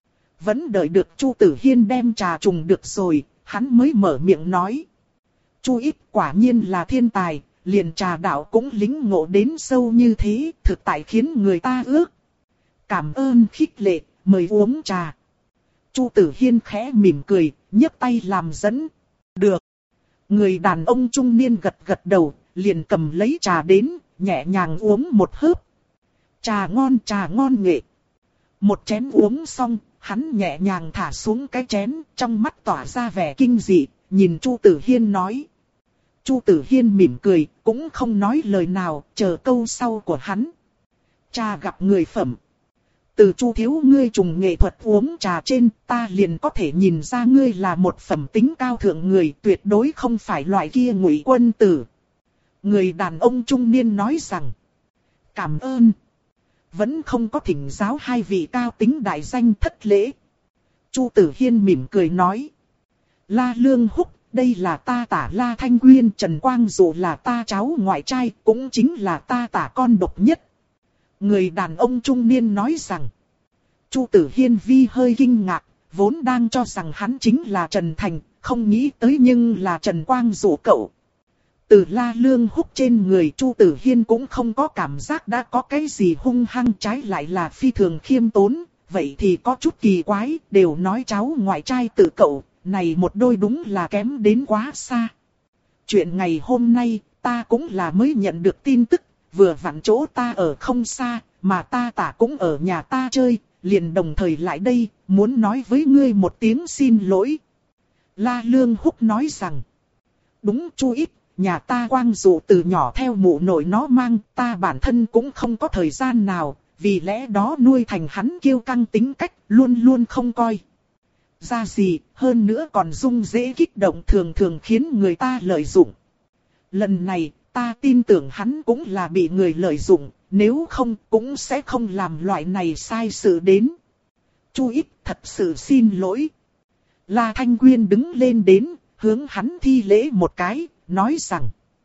Vẫn đợi được Chu Tử Hiên đem trà trùng được rồi, hắn mới mở miệng nói. Chu ít quả nhiên là thiên tài, liền trà đạo cũng lính ngộ đến sâu như thế, thực tại khiến người ta ước. Cảm ơn khích lệ, mời uống trà. Chu Tử Hiên khẽ mỉm cười, nhấc tay làm dẫn. Được. Người đàn ông trung niên gật gật đầu, liền cầm lấy trà đến, nhẹ nhàng uống một hớp. Trà ngon, trà ngon nghệ. Một chén uống xong, hắn nhẹ nhàng thả xuống cái chén, trong mắt tỏa ra vẻ kinh dị, nhìn Chu Tử Hiên nói. Chu Tử Hiên mỉm cười, cũng không nói lời nào, chờ câu sau của hắn. Trà gặp người phẩm. Từ Chu thiếu ngươi trùng nghệ thuật uống trà trên, ta liền có thể nhìn ra ngươi là một phẩm tính cao thượng người, tuyệt đối không phải loại kia ngụy quân tử. Người đàn ông trung niên nói rằng. Cảm ơn. Vẫn không có thỉnh giáo hai vị cao tính đại danh thất lễ. Chu Tử Hiên mỉm cười nói. La Lương Húc, đây là ta tả La Thanh Quyên, Trần Quang Dụ là ta cháu ngoại trai, cũng chính là ta tả con độc nhất. Người đàn ông trung niên nói rằng. Chu Tử Hiên vi hơi kinh ngạc, vốn đang cho rằng hắn chính là Trần Thành, không nghĩ tới nhưng là Trần Quang Dụ cậu. Từ La Lương Húc trên người Chu Tử Hiên cũng không có cảm giác đã có cái gì hung hăng, trái lại là phi thường khiêm tốn, vậy thì có chút kỳ quái, đều nói cháu ngoại trai tự cậu, này một đôi đúng là kém đến quá xa. Chuyện ngày hôm nay, ta cũng là mới nhận được tin tức, vừa vặn chỗ ta ở không xa, mà ta tả cũng ở nhà ta chơi, liền đồng thời lại đây, muốn nói với ngươi một tiếng xin lỗi. La Lương Húc nói rằng, đúng Chu ít, nhà ta Quang Dụ từ nhỏ theo mụ nội nó mang, ta bản thân cũng không có thời gian nào, vì lẽ đó nuôi thành hắn kiêu căng tính cách, luôn luôn không coi ra gì, hơn nữa còn dung dễ kích động, thường thường khiến người ta lợi dụng. Lần này, ta tin tưởng hắn cũng là bị người lợi dụng, nếu không cũng sẽ không làm loại này sai sự đến. Chu ít thật sự xin lỗi. La Thanh Quyên đứng lên đến, hướng hắn thi lễ một cái, nói rằng.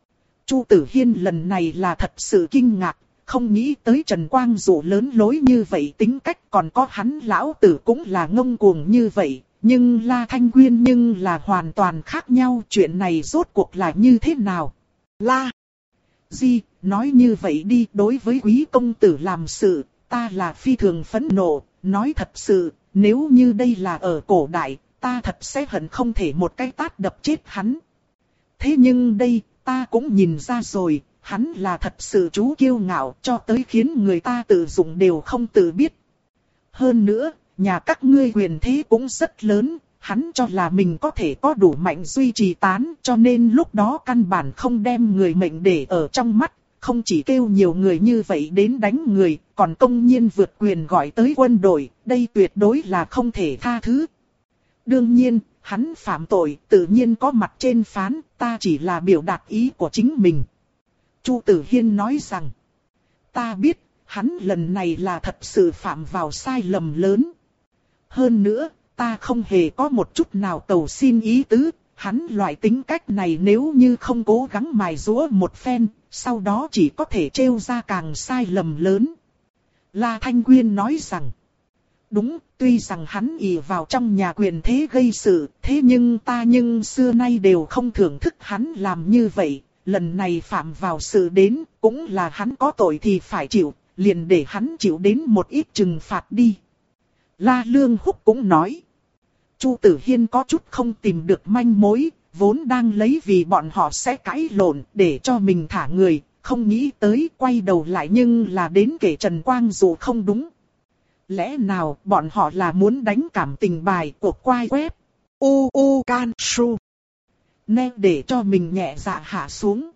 Chu Tử Hiên lần này là thật sự kinh ngạc, không nghĩ tới Trần Quang Dụ lớn lối như vậy tính cách, còn có hắn lão tử cũng là ngông cuồng như vậy. Nhưng La Thanh Quyên nhưng là hoàn toàn khác nhau, chuyện này rốt cuộc là như thế nào? La Di, nói như vậy đi, đối với quý công tử làm sự, ta là phi thường phẫn nộ, nói thật sự, nếu như đây là ở cổ đại, ta thật sẽ hận không thể một cái tát đập chết hắn. Thế nhưng đây, ta cũng nhìn ra rồi, hắn là thật sự chú kiêu ngạo, cho tới khiến người ta tự dụng đều không tự biết. Hơn nữa, nhà các ngươi quyền thế cũng rất lớn, hắn cho là mình có thể có đủ mạnh duy trì tán, cho nên lúc đó căn bản không đem người mệnh để ở trong mắt, không chỉ kêu nhiều người như vậy đến đánh người, còn công nhiên vượt quyền gọi tới quân đội, đây tuyệt đối là không thể tha thứ. Đương nhiên, hắn phạm tội tự nhiên có mặt trên phán, ta chỉ là biểu đạt ý của chính mình. Chu Tử Hiên nói rằng, ta biết, hắn lần này là thật sự phạm vào sai lầm lớn. Hơn nữa, ta không hề có một chút nào cầu xin ý tứ, hắn loại tính cách này nếu như không cố gắng mài giũa một phen, sau đó chỉ có thể trêu ra càng sai lầm lớn. La Thanh Quyên nói rằng, đúng, tuy rằng hắn ỷ vào trong nhà quyền thế gây sự, thế nhưng ta nhưng xưa nay đều không thưởng thức hắn làm như vậy, lần này phạm vào sự đến, cũng là hắn có tội thì phải chịu, liền để hắn chịu đến một ít trừng phạt đi. La Lương Húc cũng nói. Chu Tử Hiên có chút không tìm được manh mối, vốn đang lấy vì bọn họ sẽ cãi lộn để cho mình thả người, không nghĩ tới quay đầu lại nhưng là đến kể Trần Quang Dụ không đúng. Lẽ nào bọn họ là muốn đánh cảm tình bài của quai web u u can su, nên để cho mình nhẹ dạ hạ xuống.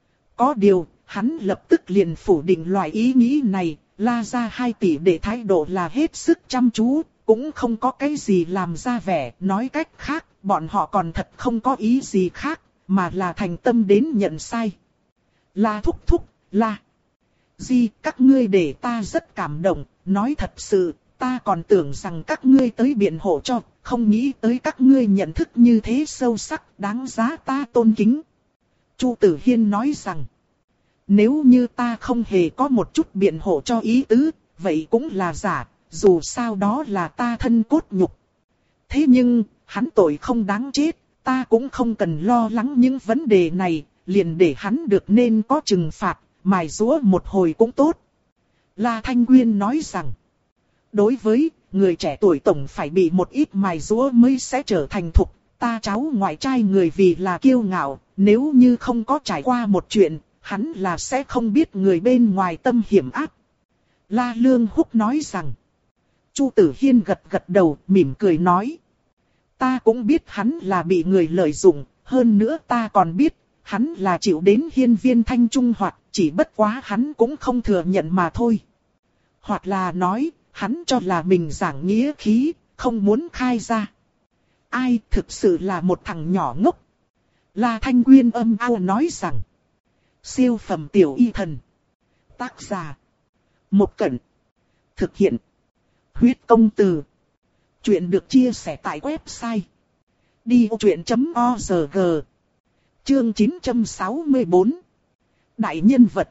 Có điều, hắn lập tức liền phủ định loại ý nghĩ này, La ra hai tỷ để thái độ là hết sức chăm chú, cũng không có cái gì làm ra vẻ, nói cách khác, bọn họ còn thật không có ý gì khác, mà là thành tâm đến nhận sai. La thúc thúc, La Di, các ngươi để ta rất cảm động, nói thật sự, ta còn tưởng rằng các ngươi tới biện hộ cho, không nghĩ tới các ngươi nhận thức như thế sâu sắc, đáng giá ta tôn kính. Chu Tử Hiên nói rằng, nếu như ta không hề có một chút biện hộ cho ý tứ, vậy cũng là giả, dù sao đó là ta thân cốt nhục. Thế nhưng, hắn tội không đáng chết, ta cũng không cần lo lắng những vấn đề này, liền để hắn được nên có trừng phạt, mài giũa một hồi cũng tốt. La Thanh Quyên nói rằng, đối với người trẻ tuổi tổng phải bị một ít mài giũa mới sẽ trở thành thục, ta cháu ngoại trai người vì là kiêu ngạo, nếu như không có trải qua một chuyện, hắn là sẽ không biết người bên ngoài tâm hiểm ác. La Lương Húc nói rằng, Chu Tử Hiên gật gật đầu, mỉm cười nói, ta cũng biết hắn là bị người lợi dụng, hơn nữa ta còn biết, hắn là chịu đến hiên viên thanh trung hoặc, chỉ bất quá hắn cũng không thừa nhận mà thôi. Hoặc là nói, hắn cho là mình giảng nghĩa khí, không muốn khai ra. Ai thực sự là một thằng nhỏ ngốc. La Thanh Quyên âm ao nói rằng, siêu phẩm tiểu y thần. Tác giả, Một Cẩn. Thực hiện, Huyết Công Từ. Chuyện được chia sẻ tại website đi ô chuyện chấm org. Chương chín trăm sáu mươi bốn. Đại nhân vật.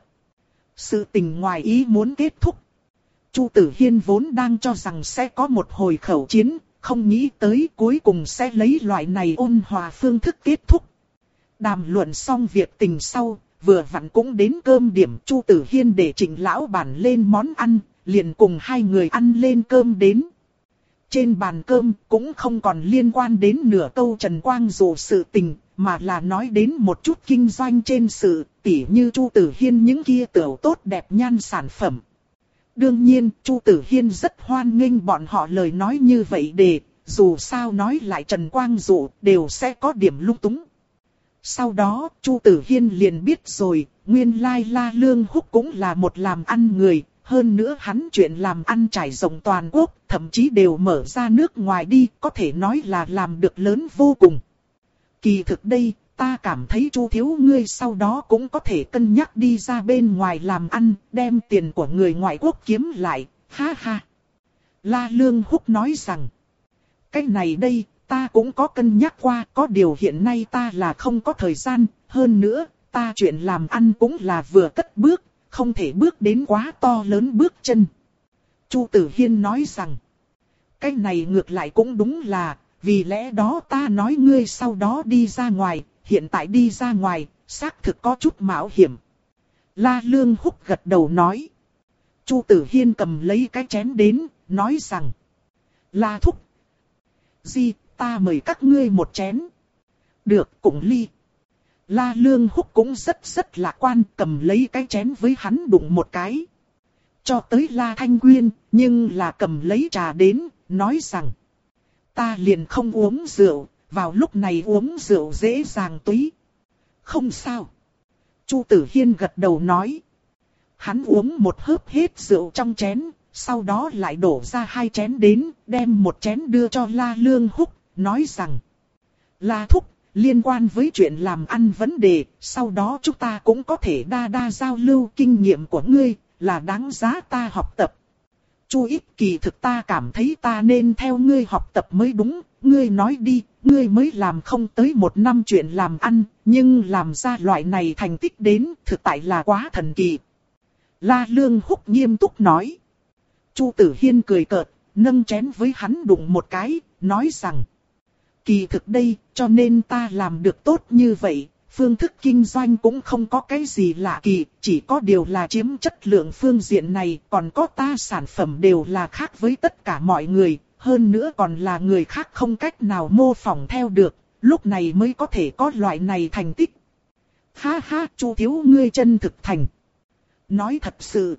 Sự tình ngoài ý muốn kết thúc. Chu Tử Hiên vốn đang cho rằng sẽ có một hồi khẩu chiến, không nghĩ tới cuối cùng sẽ lấy loại này ôn hòa phương thức kết thúc. Đàm luận xong việc tình sau, vừa vặn cũng đến cơm điểm. Chu Tử Hiên để Trịnh lão bản lên món ăn, liền cùng hai người ăn lên cơm đến. Trên bàn cơm cũng không còn liên quan đến nửa câu Trần Quang Dụ sự tình, mà là nói đến một chút kinh doanh trên sự, tỉ như Chu Tử Hiên những kia tửu tốt đẹp nhan sản phẩm. Đương nhiên, Chu Tử Hiên rất hoan nghênh bọn họ lời nói như vậy để, dù sao nói lại Trần Quang Dụ đều sẽ có điểm lung túng. Sau đó, Chu Tử Hiên liền biết rồi, nguyên lai La Lương Húc cũng là một làm ăn người, hơn nữa hắn chuyện làm ăn trải rộng toàn quốc, thậm chí đều mở ra nước ngoài đi, có thể nói là làm được lớn vô cùng. Kỳ thực đây, ta cảm thấy Chu thiếu ngươi sau đó cũng có thể cân nhắc đi ra bên ngoài làm ăn, đem tiền của người ngoại quốc kiếm lại, ha ha. La Lương Húc nói rằng, cái này đây, ta cũng có cân nhắc qua, có điều hiện nay ta là không có thời gian, hơn nữa, ta chuyện làm ăn cũng là vừa cất bước, không thể bước đến quá to lớn bước chân. Chu Tử Hiên nói rằng, cái này ngược lại cũng đúng là, vì lẽ đó ta nói ngươi sau đó đi ra ngoài, hiện tại đi ra ngoài, xác thực có chút mạo hiểm. La Lương Húc gật đầu nói. Chu Tử Hiên cầm lấy cái chén đến, nói rằng, La thúc, Di, ta mời các ngươi một chén. Được, cùng ly. La Lương Húc cũng rất rất lạc quan, cầm lấy cái chén với hắn đụng một cái. Cho tới La Thanh Quyên, nhưng là cầm lấy trà đến, nói rằng, ta liền không uống rượu, vào lúc này uống rượu dễ dàng túy. Không sao. Chu Tử Hiên gật đầu nói. Hắn uống một hớp hết rượu trong chén, sau đó lại đổ ra hai chén đến, đem một chén đưa cho La Lương Húc, nói rằng, La thúc, liên quan với chuyện làm ăn vấn đề, sau đó chúng ta cũng có thể đa đa giao lưu kinh nghiệm của ngươi, là đáng giá ta học tập. Chu ít kỳ thực ta cảm thấy ta nên theo ngươi học tập mới đúng, ngươi nói đi, ngươi mới làm không tới một năm chuyện làm ăn, nhưng làm ra loại này thành tích đến, thực tại là quá thần kỳ. La Lương Húc nghiêm túc nói. Chu Tử Hiên cười cợt, nâng chén với hắn đụng một cái, nói rằng, kỳ thực đây, cho nên ta làm được tốt như vậy, phương thức kinh doanh cũng không có cái gì lạ kỳ, chỉ có điều là chiếm chất lượng phương diện này, còn có ta sản phẩm đều là khác với tất cả mọi người, hơn nữa còn là người khác không cách nào mô phỏng theo được, lúc này mới có thể có loại này thành tích. Ha ha, Chu thiếu ngươi chân thực thành. Nói thật sự,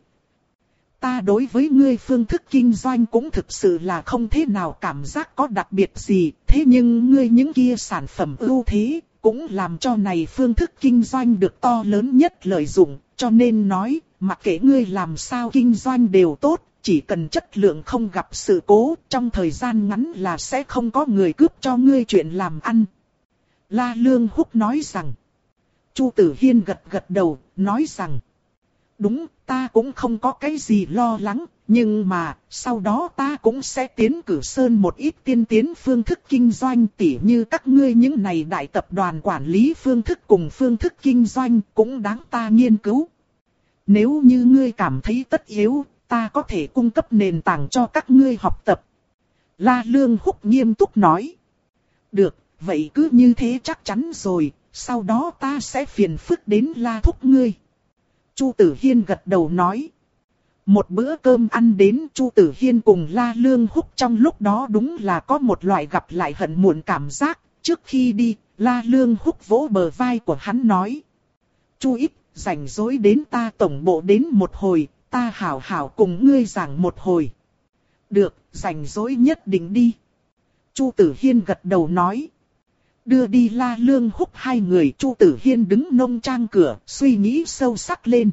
ta đối với ngươi phương thức kinh doanh cũng thực sự là không thế nào cảm giác có đặc biệt gì, thế nhưng ngươi những kia sản phẩm ưu thế, cũng làm cho này phương thức kinh doanh được to lớn nhất lợi dụng, cho nên nói, mặc kệ ngươi làm sao kinh doanh đều tốt, chỉ cần chất lượng không gặp sự cố, trong thời gian ngắn là sẽ không có người cướp cho ngươi chuyện làm ăn. La Lương Húc nói rằng, Chu Tử Hiên gật gật đầu, nói rằng, đúng, ta cũng không có cái gì lo lắng, nhưng mà, sau đó ta cũng sẽ tiến cử sơn một ít tiên tiến phương thức kinh doanh tỉ như các ngươi những này đại tập đoàn quản lý phương thức cùng phương thức kinh doanh cũng đáng ta nghiên cứu. Nếu như ngươi cảm thấy tất yếu, ta có thể cung cấp nền tảng cho các ngươi học tập. La Lương Húc nghiêm túc nói. Được, vậy cứ như thế chắc chắn rồi, sau đó ta sẽ phiền phức đến La Thúc ngươi. Chu Tử Hiên gật đầu nói. Một bữa cơm ăn đến, Chu Tử Hiên cùng La Lương Húc trong lúc đó đúng là có một loại gặp lại hận muộn cảm giác. Trước khi đi, La Lương Húc vỗ bờ vai của hắn nói. Chu ít, rảnh rỗi đến ta tổng bộ đến một hồi, ta hảo hảo cùng ngươi giảng một hồi. Được, rảnh rỗi nhất định đi. Chu Tử Hiên gật đầu nói. Đưa đi La Lương Húc hai người, Chu Tử Hiên đứng nông trang cửa, suy nghĩ sâu sắc lên.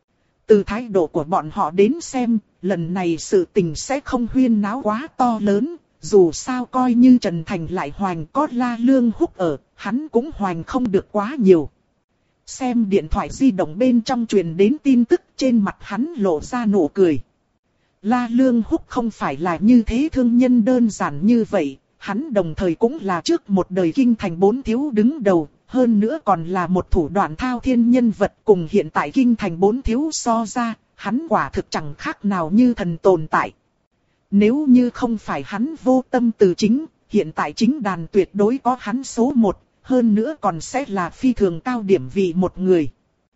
Từ thái độ của bọn họ đến xem, lần này sự tình sẽ không huyên náo quá to lớn, dù sao coi như Trần Thành lại hoành có La Lương Húc ở, hắn cũng hoành không được quá nhiều. Xem điện thoại di động bên trong truyền đến tin tức, trên mặt hắn lộ ra nụ cười. La Lương Húc không phải là như thế thương nhân đơn giản như vậy, hắn đồng thời cũng là trước một đời kinh thành bốn thiếu đứng đầu, hơn nữa còn là một thủ đoạn thao thiên nhân vật, cùng hiện tại kinh thành bốn thiếu so ra, hắn quả thực chẳng khác nào như thần tồn tại. Nếu như không phải hắn vô tâm từ chính, hiện tại chính đàn tuyệt đối có hắn số một, hơn nữa còn sẽ là phi thường cao điểm vì một người.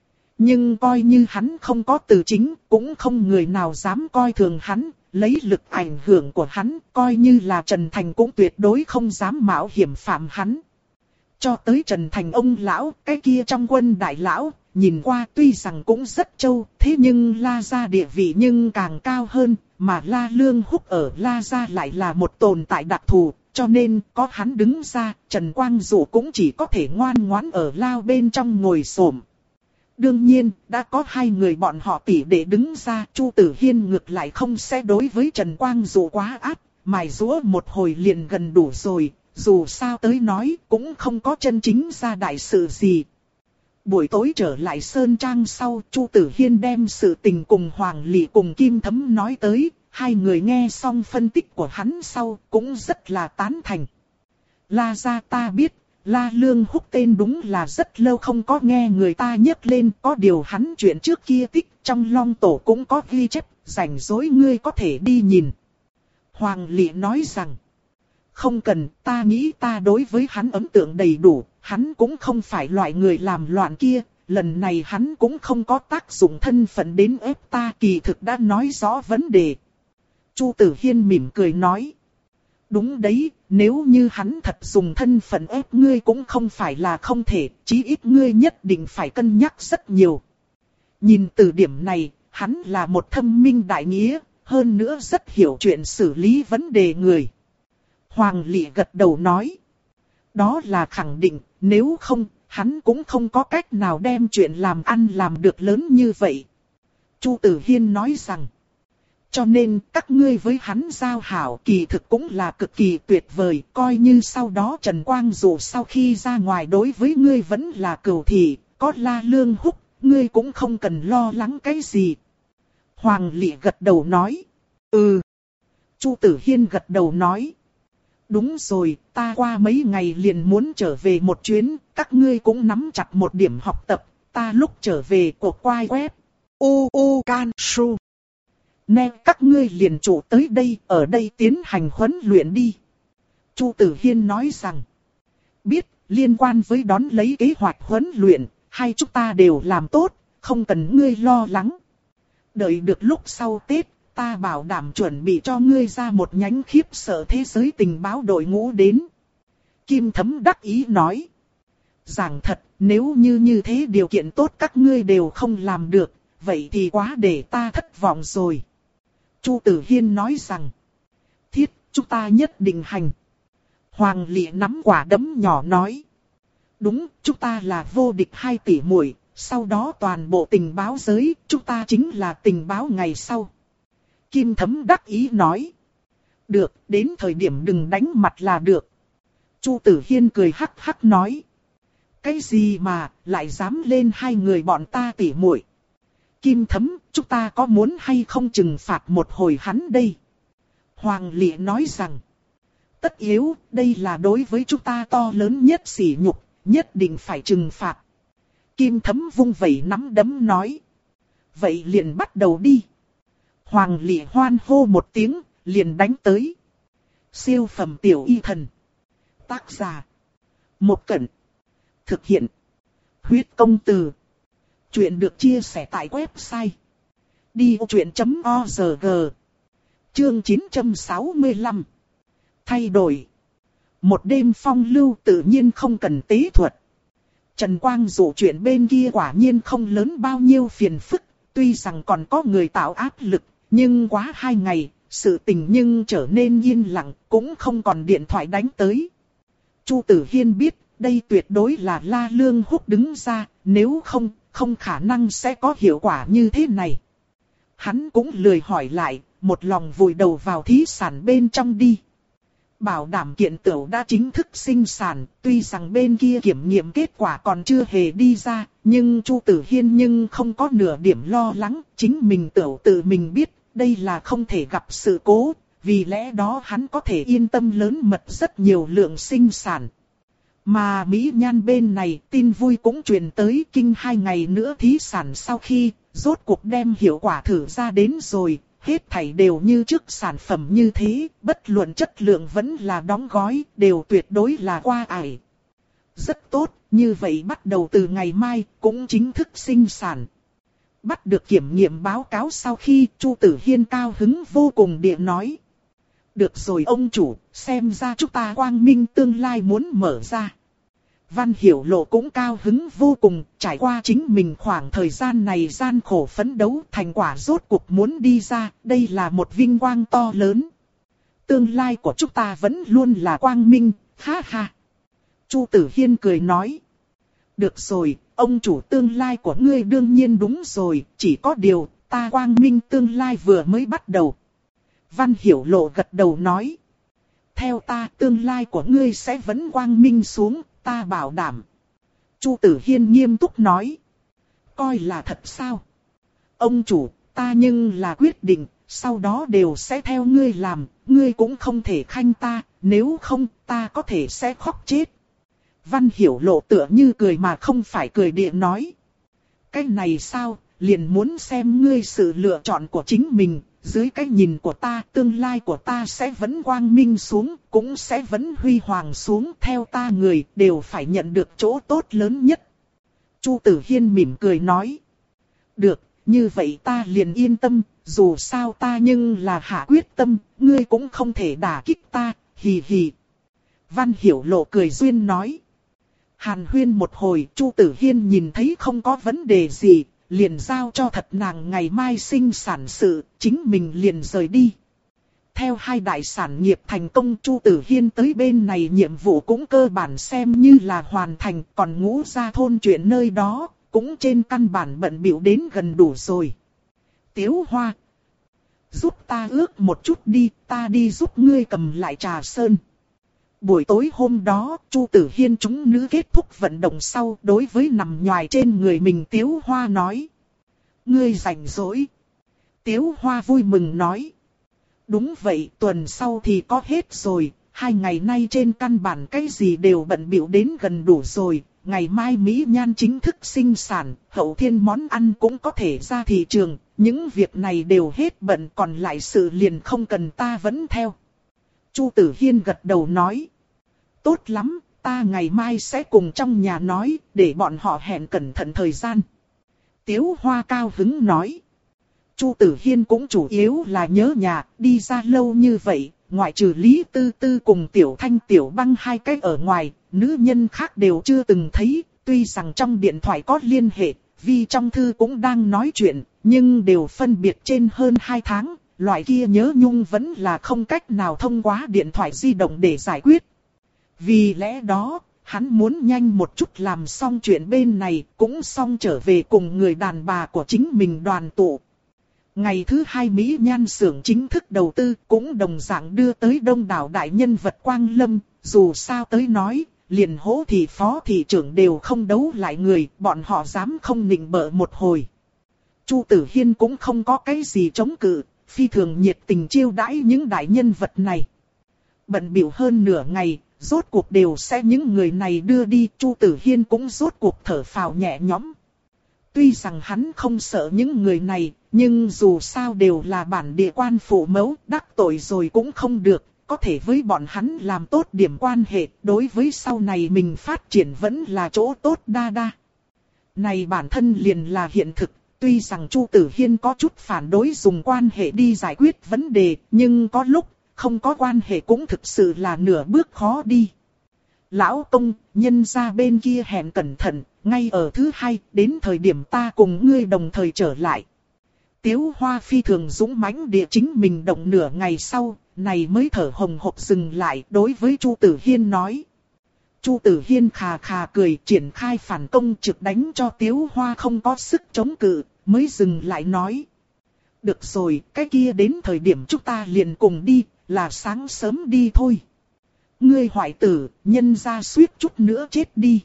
Nhưng coi như hắn không có từ chính, cũng không người nào dám coi thường hắn, lấy lực ảnh hưởng của hắn, coi như là Trần Thành cũng tuyệt đối không dám mạo hiểm phạm hắn. Cho tới Trần Thành ông lão, cái kia trong quân đại lão, nhìn qua tuy rằng cũng rất trâu, thế nhưng La Gia địa vị nhưng càng cao hơn, mà La Lương Húc ở La Gia lại là một tồn tại đặc thù, cho nên có hắn đứng ra, Trần Quang Dụ cũng chỉ có thể ngoan ngoãn ở lao bên trong ngồi xổm. Đương nhiên, đã có hai người bọn họ tỷ đệ đứng ra, Chu Tử Hiên ngược lại không sẽ đối với Trần Quang Dụ quá ác, mài giũa một hồi liền gần đủ rồi, dù sao tới nói cũng không có chân chính ra đại sự gì. Buổi tối trở lại Sơn Trang sau, Chu Tử Hiên đem sự tình cùng Hoàng Lị cùng Kim Thấm nói tới, hai người nghe xong phân tích của hắn sau cũng rất là tán thành. La gia ta biết, La Lương Húc tên đúng là rất lâu không có nghe người ta nhắc lên, có điều hắn chuyện trước kia tích trong long tổ cũng có ghi chép, rảnh rỗi ngươi có thể đi nhìn. Hoàng Lị nói rằng, không cần, ta nghĩ ta đối với hắn ấn tượng đầy đủ, hắn cũng không phải loại người làm loạn kia, lần này hắn cũng không có tác dụng thân phận đến ép ta, kỳ thực đã nói rõ vấn đề. Chu Tử Hiên mỉm cười nói, đúng đấy, nếu như hắn thật dùng thân phận ép ngươi cũng không phải là không thể, chí ít ngươi nhất định phải cân nhắc rất nhiều. Nhìn từ điểm này, hắn là một thâm minh đại nghĩa, hơn nữa rất hiểu chuyện xử lý vấn đề người. Hoàng Lị gật đầu nói, đó là khẳng định, nếu không, hắn cũng không có cách nào đem chuyện làm ăn làm được lớn như vậy. Chu Tử Hiên nói rằng, cho nên các ngươi với hắn giao hảo kỳ thực cũng là cực kỳ tuyệt vời, coi như sau đó Trần Quang Dụ sau khi ra ngoài đối với ngươi vẫn là cừu thị, có La Lương Húc, ngươi cũng không cần lo lắng cái gì. Hoàng Lị gật đầu nói, ừ. Chu Tử Hiên gật đầu nói, đúng rồi, ta qua mấy ngày liền muốn trở về một chuyến, các ngươi cũng nắm chặt một điểm học tập, ta lúc trở về cuộc quay web, u u can su. Nè các ngươi liền trụ tới đây, ở đây tiến hành huấn luyện đi. Chu Tử Hiên nói rằng, biết, liên quan với đón lấy kế hoạch huấn luyện, hai chúng ta đều làm tốt, không cần ngươi lo lắng. Đợi được lúc sau Tết, ta bảo đảm chuẩn bị cho ngươi ra một nhánh khiếp sợ thế giới tình báo đội ngũ đến. Kim Thấm đắc ý nói. Giảng thật, nếu như như thế điều kiện tốt các ngươi đều không làm được, vậy thì quá để ta thất vọng rồi. Chu Tử Hiên nói rằng. Thiết, chúng ta nhất định hành. Hoàng Lệ nắm quả đấm nhỏ nói. Đúng, chúng ta là vô địch hai tỷ muội, sau đó toàn bộ tình báo giới, chúng ta chính là tình báo ngày sau. Kim Thấm đắc ý nói. Được, đến thời điểm đừng đánh mặt là được. Chu Tử Hiên cười hắc hắc nói. Cái gì mà, lại dám lên hai người bọn ta tỉ muội? Kim Thấm, chúng ta có muốn hay không trừng phạt một hồi hắn đây? Hoàng Lệ nói rằng. Tất yếu, đây là đối với chúng ta to lớn nhất sỉ nhục, nhất định phải trừng phạt. Kim Thấm vung vẩy nắm đấm nói. Vậy liền bắt đầu đi. Hoàng Lệ hoan hô một tiếng, liền đánh tới. Siêu phẩm tiểu y thần. Tác giả. Một Cẩn. Thực hiện. Huyết công từ. Chuyện được chia sẻ tại website. đi ô chuyện chấm org. Chương chín trăm sáu mươi lăm. Thay đổi. Một đêm phong lưu tự nhiên không cần tế thuật. Trần Quang dụ chuyện bên kia quả nhiên không lớn bao nhiêu phiền phức. Tuy rằng còn có người tạo áp lực, nhưng quá hai ngày, sự tình nhưng trở nên yên lặng, cũng không còn điện thoại đánh tới. Chu Tử Hiên biết, đây tuyệt đối là La Lương Húc đứng ra, nếu không, không khả năng sẽ có hiệu quả như thế này. Hắn cũng lười hỏi lại, một lòng vùi đầu vào thí sản bên trong đi. Bảo đảm kiện tửu đã chính thức sinh sản, tuy rằng bên kia kiểm nghiệm kết quả còn chưa hề đi ra, nhưng Chu Tử Hiên nhưng không có nửa điểm lo lắng, chính mình tửu tự mình biết, đây là không thể gặp sự cố, vì lẽ đó hắn có thể yên tâm lớn mật rất nhiều lượng sinh sản. Mà Mỹ Nhan bên này tin vui cũng truyền tới kinh hai ngày nữa thí sản sau khi, rốt cuộc đem hiệu quả thử ra đến rồi. Hết thảy đều như trước sản phẩm như thế, bất luận chất lượng vẫn là đóng gói, đều tuyệt đối là qua ải. Rất tốt, như vậy bắt đầu từ ngày mai, cũng chính thức sinh sản. Bắt được kiểm nghiệm báo cáo sau khi Chu Tử Hiên cao hứng vô cùng địa nói. Được rồi ông chủ, xem ra chúng ta quang minh tương lai muốn mở ra. Văn Hiểu Lộ cũng cao hứng vô cùng, trải qua chính mình khoảng thời gian này gian khổ phấn đấu, thành quả rốt cuộc muốn đi ra, đây là một vinh quang to lớn. Tương lai của chúng ta vẫn luôn là quang minh, ha ha. Chu Tử Hiên cười nói. Được rồi, ông chủ tương lai của ngươi đương nhiên đúng rồi, chỉ có điều, ta quang minh tương lai vừa mới bắt đầu. Văn Hiểu Lộ gật đầu nói. Theo ta tương lai của ngươi sẽ vẫn quang minh xuống. Ta bảo đảm. Chu Tử Hiên nghiêm túc nói. Coi là thật sao? Ông chủ, ta nhưng là quyết định, sau đó đều sẽ theo ngươi làm, ngươi cũng không thể khanh ta, nếu không ta có thể sẽ khóc chết. Văn Hiểu Lộ tựa như cười mà không phải cười địa nói. Cái này sao, liền muốn xem ngươi sự lựa chọn của chính mình. Dưới cái nhìn của ta, tương lai của ta sẽ vẫn quang minh xuống, cũng sẽ vẫn huy hoàng xuống. Theo ta người, đều phải nhận được chỗ tốt lớn nhất. Chu Tử Hiên mỉm cười nói. Được, như vậy ta liền yên tâm, dù sao ta nhưng là hạ quyết tâm, ngươi cũng không thể đả kích ta, hì hì. Văn Hiểu Lộ cười duyên nói. Hàn huyên một hồi, Chu Tử Hiên nhìn thấy không có vấn đề gì. Liền giao cho thật nàng ngày mai sinh sản sự, chính mình liền rời đi. Theo hai đại sản nghiệp thành công, Chu Tử Hiên tới bên này nhiệm vụ cũng cơ bản xem như là hoàn thành, còn Ngũ Gia thôn chuyện nơi đó, cũng trên căn bản bận bịu đến gần đủ rồi. Tiếu Hoa, giúp ta ước một chút đi, ta đi giúp ngươi cầm lại trà sơn. Buổi tối hôm đó, Chu Tử Hiên chúng nữ kết thúc vận động sau, đối với nằm nhoài trên người mình Tiếu Hoa nói. Ngươi rảnh rỗi. Tiếu Hoa vui mừng nói. Đúng vậy, tuần sau thì có hết rồi, hai ngày nay trên căn bản cái gì đều bận bịu đến gần đủ rồi. Ngày mai Mỹ Nhan chính thức sinh sản, hậu thiên món ăn cũng có thể ra thị trường, những việc này đều hết bận, còn lại sự liền không cần ta vẫn theo. Chu Tử Hiên gật đầu nói. Tốt lắm, ta ngày mai sẽ cùng trong nhà nói, để bọn họ hẹn cẩn thận thời gian. Tiếu Hoa cao hứng nói. Chu Tử Hiên cũng chủ yếu là nhớ nhà, đi ra lâu như vậy, ngoại trừ Lý Tư Tư cùng Tiểu Thanh Tiểu Băng hai cái ở ngoài, nữ nhân khác đều chưa từng thấy, tuy rằng trong điện thoại có liên hệ, vì trong thư cũng đang nói chuyện, nhưng đều phân biệt trên hơn hai tháng, loại kia nhớ nhung vẫn là không cách nào thông qua điện thoại di động để giải quyết. Vì lẽ đó, hắn muốn nhanh một chút làm xong chuyện bên này, cũng xong trở về cùng người đàn bà của chính mình đoàn tụ. Ngày thứ hai Mỹ Nhan xưởng chính thức đầu tư cũng đồng dạng đưa tới đông đảo đại nhân vật quang lâm, dù sao tới nói, liền Hỗ thị phó thị trưởng đều không đấu lại người, bọn họ dám không nịnh bợ một hồi. Chu Tử Hiên cũng không có cái gì chống cự, phi thường nhiệt tình chiêu đãi những đại nhân vật này. Bận bịu hơn nửa ngày, rốt cuộc đều sẽ những người này đưa đi, Chu Tử Hiên cũng rốt cuộc thở phào nhẹ nhõm. Tuy rằng hắn không sợ những người này, nhưng dù sao đều là bản địa quan phụ mẫu, đắc tội rồi cũng không được, có thể với bọn hắn làm tốt điểm quan hệ, đối với sau này mình phát triển vẫn là chỗ tốt đa đa. Này bản thân liền là hiện thực, tuy rằng Chu Tử Hiên có chút phản đối dùng quan hệ đi giải quyết vấn đề, nhưng có lúc không có quan hệ cũng thực sự là nửa bước khó đi. Lão công, nhân ra bên kia hẹn cẩn thận, ngay ở thứ hai, đến thời điểm ta cùng ngươi đồng thời trở lại. Tiếu Hoa phi thường dũng mãnh địa chính mình động nửa ngày sau, này mới thở hồng hộc dừng lại đối với Chu Tử Hiên nói. Chu Tử Hiên khà khà cười triển khai phản công trực đánh cho Tiếu Hoa không có sức chống cự, mới dừng lại nói. Được rồi, cái kia đến thời điểm chúng ta liền cùng đi, là sáng sớm đi thôi. Ngươi hoại tử, nhân ra suýt chút nữa chết đi.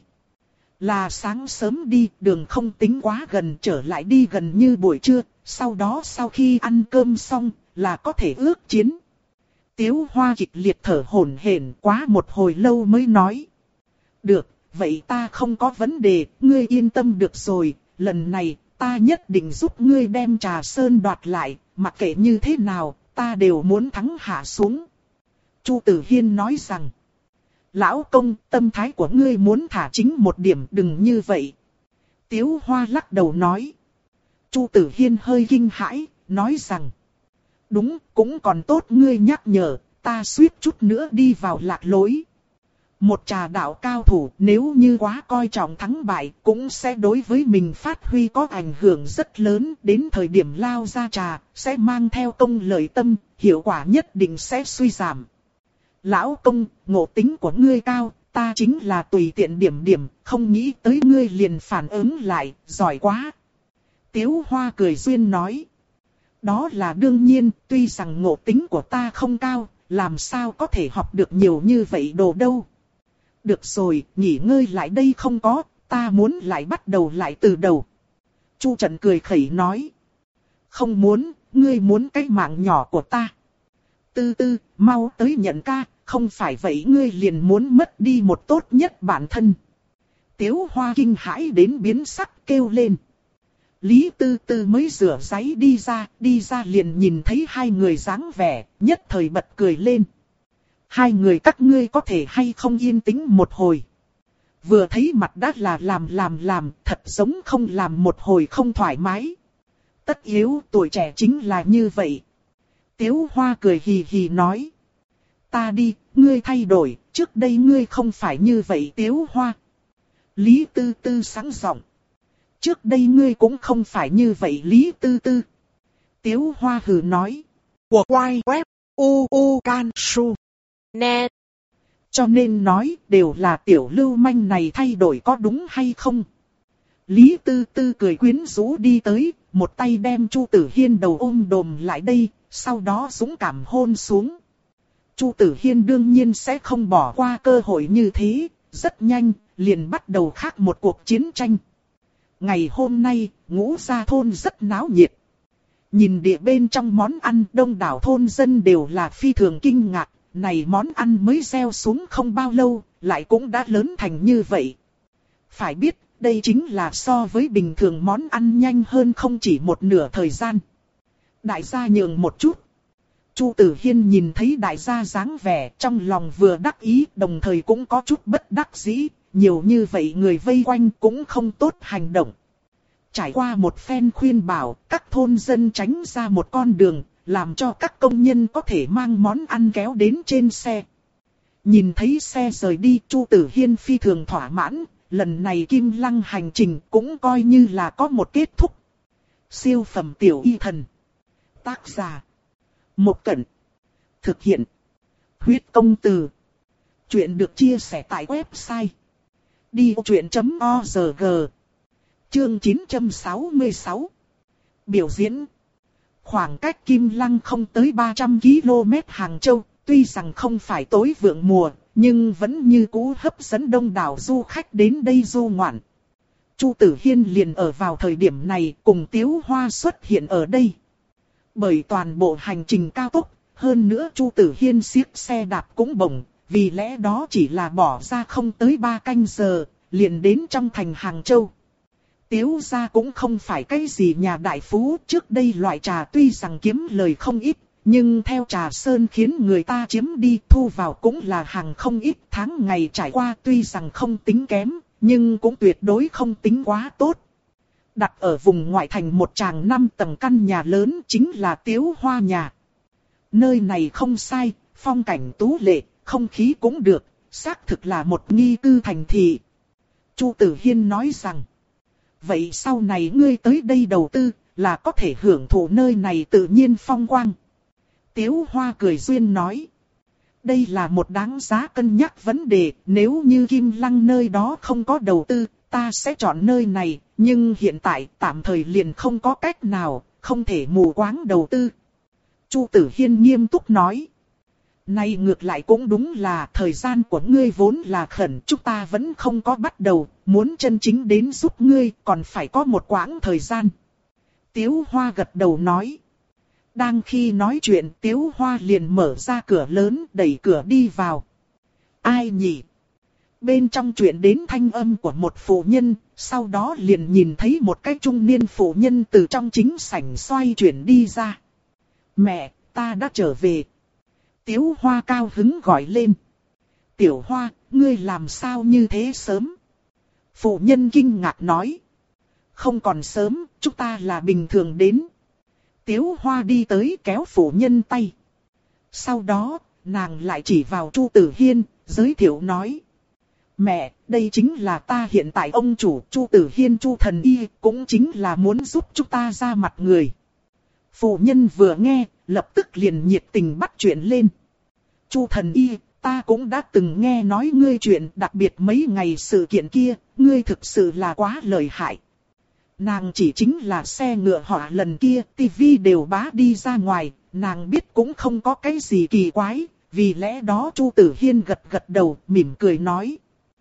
Là sáng sớm đi, đường không tính quá gần, trở lại đi gần như buổi trưa, sau đó sau khi ăn cơm xong, là có thể ước chiến. Tiếu Hoa kịch liệt thở hổn hển quá một hồi lâu mới nói. Được, vậy ta không có vấn đề, ngươi yên tâm được rồi, lần này ta nhất định giúp ngươi đem Trà Sơn đoạt lại, mặc kệ như thế nào, ta đều muốn thắng hạ xuống. Chu Tử Hiên nói rằng. Lão công, tâm thái của ngươi muốn thả chính một điểm, đừng như vậy. Tiếu Hoa lắc đầu nói. Chu Tử Hiên hơi kinh hãi, nói rằng. Đúng, cũng còn tốt ngươi nhắc nhở, ta suýt chút nữa đi vào lạc lối. Một trà đạo cao thủ nếu như quá coi trọng thắng bại cũng sẽ đối với mình phát huy có ảnh hưởng rất lớn. Đến thời điểm lao ra trà, sẽ mang theo công lợi tâm, hiệu quả nhất định sẽ suy giảm. Lão công, ngộ tính của ngươi cao, ta chính là tùy tiện điểm điểm, không nghĩ tới ngươi liền phản ứng lại, giỏi quá. Tiếu Hoa cười duyên nói. Đó là đương nhiên, tuy rằng ngộ tính của ta không cao, làm sao có thể học được nhiều như vậy đồ đâu. Được rồi, nghỉ ngơi lại đây không có, ta muốn lại bắt đầu lại từ đầu. Chu Trần cười khẩy nói. Không muốn, ngươi muốn cái mạng nhỏ của ta. Tư tư, mau tới nhận ca, không phải vậy ngươi liền muốn mất đi một tốt nhất bản thân. Tiếu Hoa kinh hãi đến biến sắc kêu lên. Lý Tư Tư mới rửa giấy đi ra, đi ra liền nhìn thấy hai người dáng vẻ, nhất thời bật cười lên. Hai người các ngươi có thể hay không yên tĩnh một hồi. Vừa thấy mặt đã là làm làm làm, thật giống không làm một hồi không thoải mái. Tất yếu tuổi trẻ chính là như vậy. Tiếu Hoa cười hì hì nói. Ta đi, ngươi thay đổi, trước đây ngươi không phải như vậy Tiếu Hoa. Lý Tư Tư sáng giọng. Trước đây ngươi cũng không phải như vậy Lý Tư Tư. Tiếu Hoa hừ nói. Của quay web u u can su net. Cho nên nói đều là tiểu lưu manh này thay đổi có đúng hay không. Lý Tư Tư cười quyến rũ đi tới, một tay đem Chu Tử Hiên đầu ôm đồm lại đây, sau đó dũng cảm hôn xuống. Chu Tử Hiên đương nhiên sẽ không bỏ qua cơ hội như thế, rất nhanh, liền bắt đầu khác một cuộc chiến tranh. Ngày hôm nay, Ngũ Gia thôn rất náo nhiệt. Nhìn địa bên trong món ăn đông đảo thôn dân đều là phi thường kinh ngạc, này món ăn mới gieo xuống không bao lâu, lại cũng đã lớn thành như vậy. Phải biết, đây chính là so với bình thường món ăn nhanh hơn không chỉ một nửa thời gian. Đại gia nhường một chút. Chu Tử Hiên nhìn thấy đại gia dáng vẻ, trong lòng vừa đắc ý, đồng thời cũng có chút bất đắc dĩ, nhiều như vậy người vây quanh cũng không tốt hành động. Trải qua một phen khuyên bảo, các thôn dân tránh ra một con đường, làm cho các công nhân có thể mang món ăn kéo đến trên xe. Nhìn thấy xe rời đi, Chu Tử Hiên phi thường thỏa mãn, lần này Kim Lăng hành trình cũng coi như là có một kết thúc. Siêu phẩm tiểu y thần. Tác giả Mộc Cẩn. Thực hiện Huyết Công Từ. Chuyện được chia sẻ tại website đi o chuyện chấm org. Chương chín trăm sáu mươi sáu. Biểu diễn. Khoảng cách Kim Lăng không tới ba trăm ki lô mét Hàng Châu, tuy rằng không phải tối vượng mùa, nhưng vẫn như cũ hấp dẫn đông đảo du khách đến đây du ngoạn. Chu Tử Hiên liền ở vào thời điểm này cùng Tiếu Hoa xuất hiện ở đây. Bởi toàn bộ hành trình cao tốc, hơn nữa Chu Tử Hiên siết xe đạp cũng bổng, vì lẽ đó chỉ là bỏ ra không tới ba canh giờ, liền đến trong thành Hàng Châu. Tiếu gia cũng không phải cái gì nhà đại phú, trước đây loại trà tuy rằng kiếm lời không ít, nhưng theo Trà Sơn khiến người ta chiếm đi, thu vào cũng là hàng không ít, tháng ngày trải qua tuy rằng không tính kém, nhưng cũng tuyệt đối không tính quá tốt. Đặt ở vùng ngoại thành một tràng năm tầng căn nhà lớn chính là Tiếu Hoa nhà. Nơi này không sai, phong cảnh tú lệ, không khí cũng được, xác thực là một nghi cư thành thị. Chu Tử Hiên nói rằng, vậy sau này ngươi tới đây đầu tư, là có thể hưởng thụ nơi này tự nhiên phong quang. Tiếu Hoa cười duyên nói, đây là một đáng giá cân nhắc vấn đề, nếu như Kim Lăng nơi đó không có đầu tư, ta sẽ chọn nơi này, nhưng hiện tại tạm thời liền không có cách nào, không thể mù quáng đầu tư. Chu Tử Hiên nghiêm túc nói, này ngược lại cũng đúng là thời gian của ngươi vốn là khẩn, chúng ta vẫn không có bắt đầu, muốn chân chính đến giúp ngươi còn phải có một quãng thời gian. Tiếu Hoa gật đầu nói. Đang khi nói chuyện Tiếu Hoa liền mở ra cửa lớn đẩy cửa đi vào. Ai nhỉ? Bên trong chuyện đến thanh âm của một phụ nhân, sau đó liền nhìn thấy một cái trung niên phụ nhân từ trong chính sảnh xoay chuyển đi ra. Mẹ, ta đã trở về. Tiếu Hoa cao hứng gọi lên. Tiểu Hoa, ngươi làm sao như thế sớm? Phụ nhân kinh ngạc nói. Không còn sớm, chúng ta là bình thường đến. Tiếu Hoa đi tới kéo phụ nhân tay. Sau đó, nàng lại chỉ vào Chu Tử Hiên, giới thiệu nói. Mẹ, đây chính là ta hiện tại ông chủ Chu Tử Hiên Chu Thần Y, cũng chính là muốn giúp chúng ta ra mặt người. Phụ nhân vừa nghe, lập tức liền nhiệt tình bắt chuyện lên. Chu Thần Y, ta cũng đã từng nghe nói ngươi chuyện, đặc biệt mấy ngày sự kiện kia, ngươi thực sự là quá lợi hại. Nàng chỉ chính là xe ngựa họa lần kia, tivi đều bá đi ra ngoài, nàng biết cũng không có cái gì kỳ quái, vì lẽ đó Chu Tử Hiên gật gật đầu, mỉm cười nói.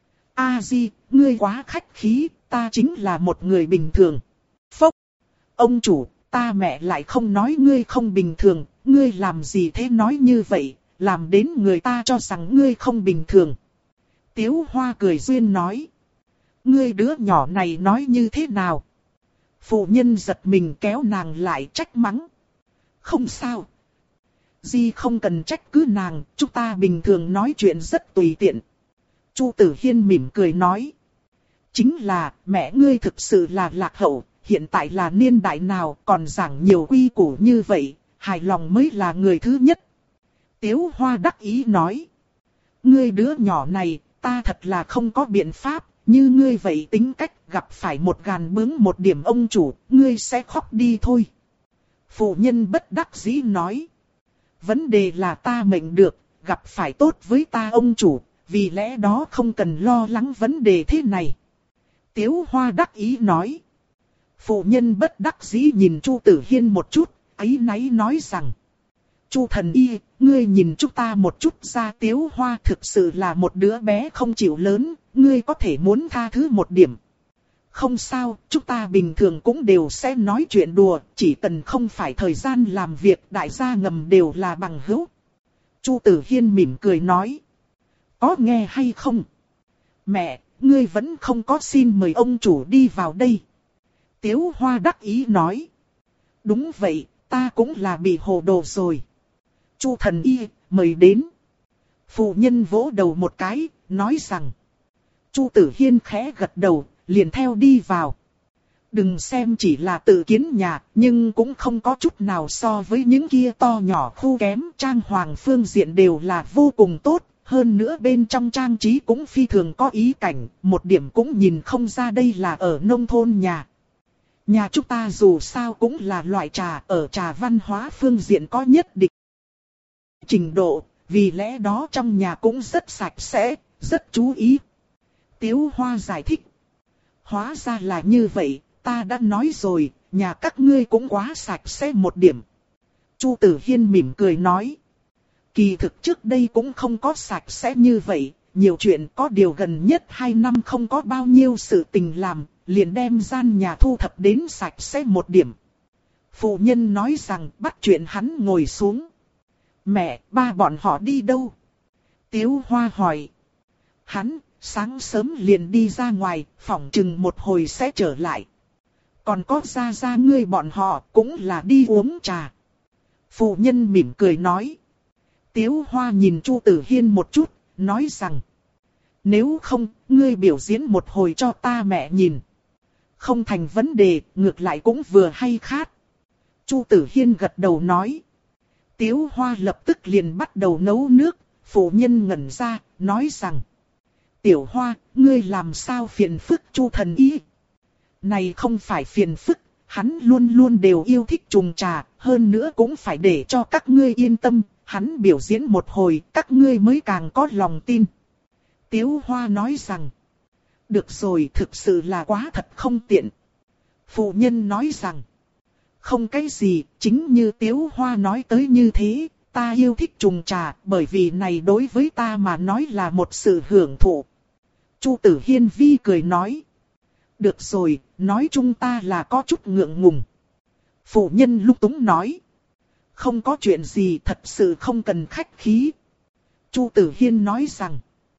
A Di, ngươi quá khách khí, ta chính là một người bình thường. Phốc, ông chủ, ta mẹ lại không nói ngươi không bình thường, ngươi làm gì thế nói như vậy, làm đến người ta cho rằng ngươi không bình thường. Tiếu Hoa cười duyên nói. Ngươi đứa nhỏ này nói như thế nào? Phụ nhân giật mình kéo nàng lại trách mắng. Không sao. Di không cần trách cứ nàng, chúng ta bình thường nói chuyện rất tùy tiện. Chu Tử Hiên mỉm cười nói. Chính là, mẹ ngươi thực sự là lạc hậu, hiện tại là niên đại nào còn giảng nhiều quy củ như vậy, hài lòng mới là người thứ nhất. Tiếu Hoa đắc ý nói. Ngươi đứa nhỏ này, ta thật là không có biện pháp, như ngươi vậy tính cách gặp phải một gàn bướng một điểm ông chủ, ngươi sẽ khóc đi thôi. Phụ nhân bất đắc dĩ nói. Vấn đề là ta mệnh được, gặp phải tốt với ta ông chủ, vì lẽ đó không cần lo lắng vấn đề thế này. Tiếu Hoa đắc ý nói. Phụ nhân bất đắc dĩ nhìn Chu Tử Hiên một chút, áy náy nói rằng. Chu Thần Y, ngươi nhìn chúng ta một chút ra. Tiếu Hoa thực sự là một đứa bé không chịu lớn, ngươi có thể muốn tha thứ một điểm. Không sao, chúng ta bình thường cũng đều sẽ nói chuyện đùa, chỉ cần không phải thời gian làm việc đại gia ngầm đều là bằng hữu. Chu Tử Hiên mỉm cười nói. Có nghe hay không? Mẹ, ngươi vẫn không có xin mời ông chủ đi vào đây. Tiếu Hoa đắc ý nói. Đúng vậy, ta cũng là bị hồ đồ rồi. Chu thần y, mời đến. Phụ nhân vỗ đầu một cái, nói rằng. Chu Tử Hiên khẽ gật đầu, liền theo đi vào. Đừng xem chỉ là tự kiến nhà, nhưng cũng không có chút nào so với những kia to nhỏ khu kém. Trang hoàng phương diện đều là vô cùng tốt, hơn nữa bên trong trang trí cũng phi thường có ý cảnh, một điểm cũng nhìn không ra đây là ở nông thôn nhà. Nhà chúng ta dù sao cũng là loại trà, ở trà văn hóa phương diện có nhất định trình độ, vì lẽ đó trong nhà cũng rất sạch sẽ, rất chú ý. Tiếu Hoa giải thích. Hóa ra là như vậy, ta đã nói rồi, nhà các ngươi cũng quá sạch sẽ một điểm. Chu Tử Hiên mỉm cười nói. Kỳ thực trước đây cũng không có sạch sẽ như vậy, nhiều chuyện có điều gần nhất hai năm không có bao nhiêu sự tình làm, liền đem gian nhà thu thập đến sạch sẽ một điểm. Phụ nhân nói rằng bắt chuyện hắn ngồi xuống. Mẹ, ba bọn họ đi đâu? Tiếu Hoa hỏi. Hắn, sáng sớm liền đi ra ngoài, phỏng chừng một hồi sẽ trở lại. Còn có gia gia ngươi bọn họ cũng là đi uống trà. Phụ nhân mỉm cười nói. Tiếu Hoa nhìn Chu Tử Hiên một chút, nói rằng. Nếu không, ngươi biểu diễn một hồi cho ta mẹ nhìn. Không thành vấn đề, ngược lại cũng vừa hay khát. Chu Tử Hiên gật đầu nói. Tiếu Hoa lập tức liền bắt đầu nấu nước, phụ nhân ngẩn ra, nói rằng. Tiểu Hoa, ngươi làm sao phiền phức Chu thần y? Này không phải phiền phức, hắn luôn luôn đều yêu thích trùng trà, hơn nữa cũng phải để cho các ngươi yên tâm, hắn biểu diễn một hồi, các ngươi mới càng có lòng tin. Tiếu Hoa nói rằng, được rồi, thực sự là quá thật không tiện. Phụ nhân nói rằng, không cái gì, chính như Tiếu Hoa nói tới như thế, ta yêu thích trùng trà, bởi vì này đối với ta mà nói là một sự hưởng thụ. Chu Tử Hiên vi cười nói, được rồi, nói chung ta là có chút ngượng ngùng. Phụ nhân lúc túng nói, không có chuyện gì, thật sự không cần khách khí. Chu Tử Hiên nói rằng,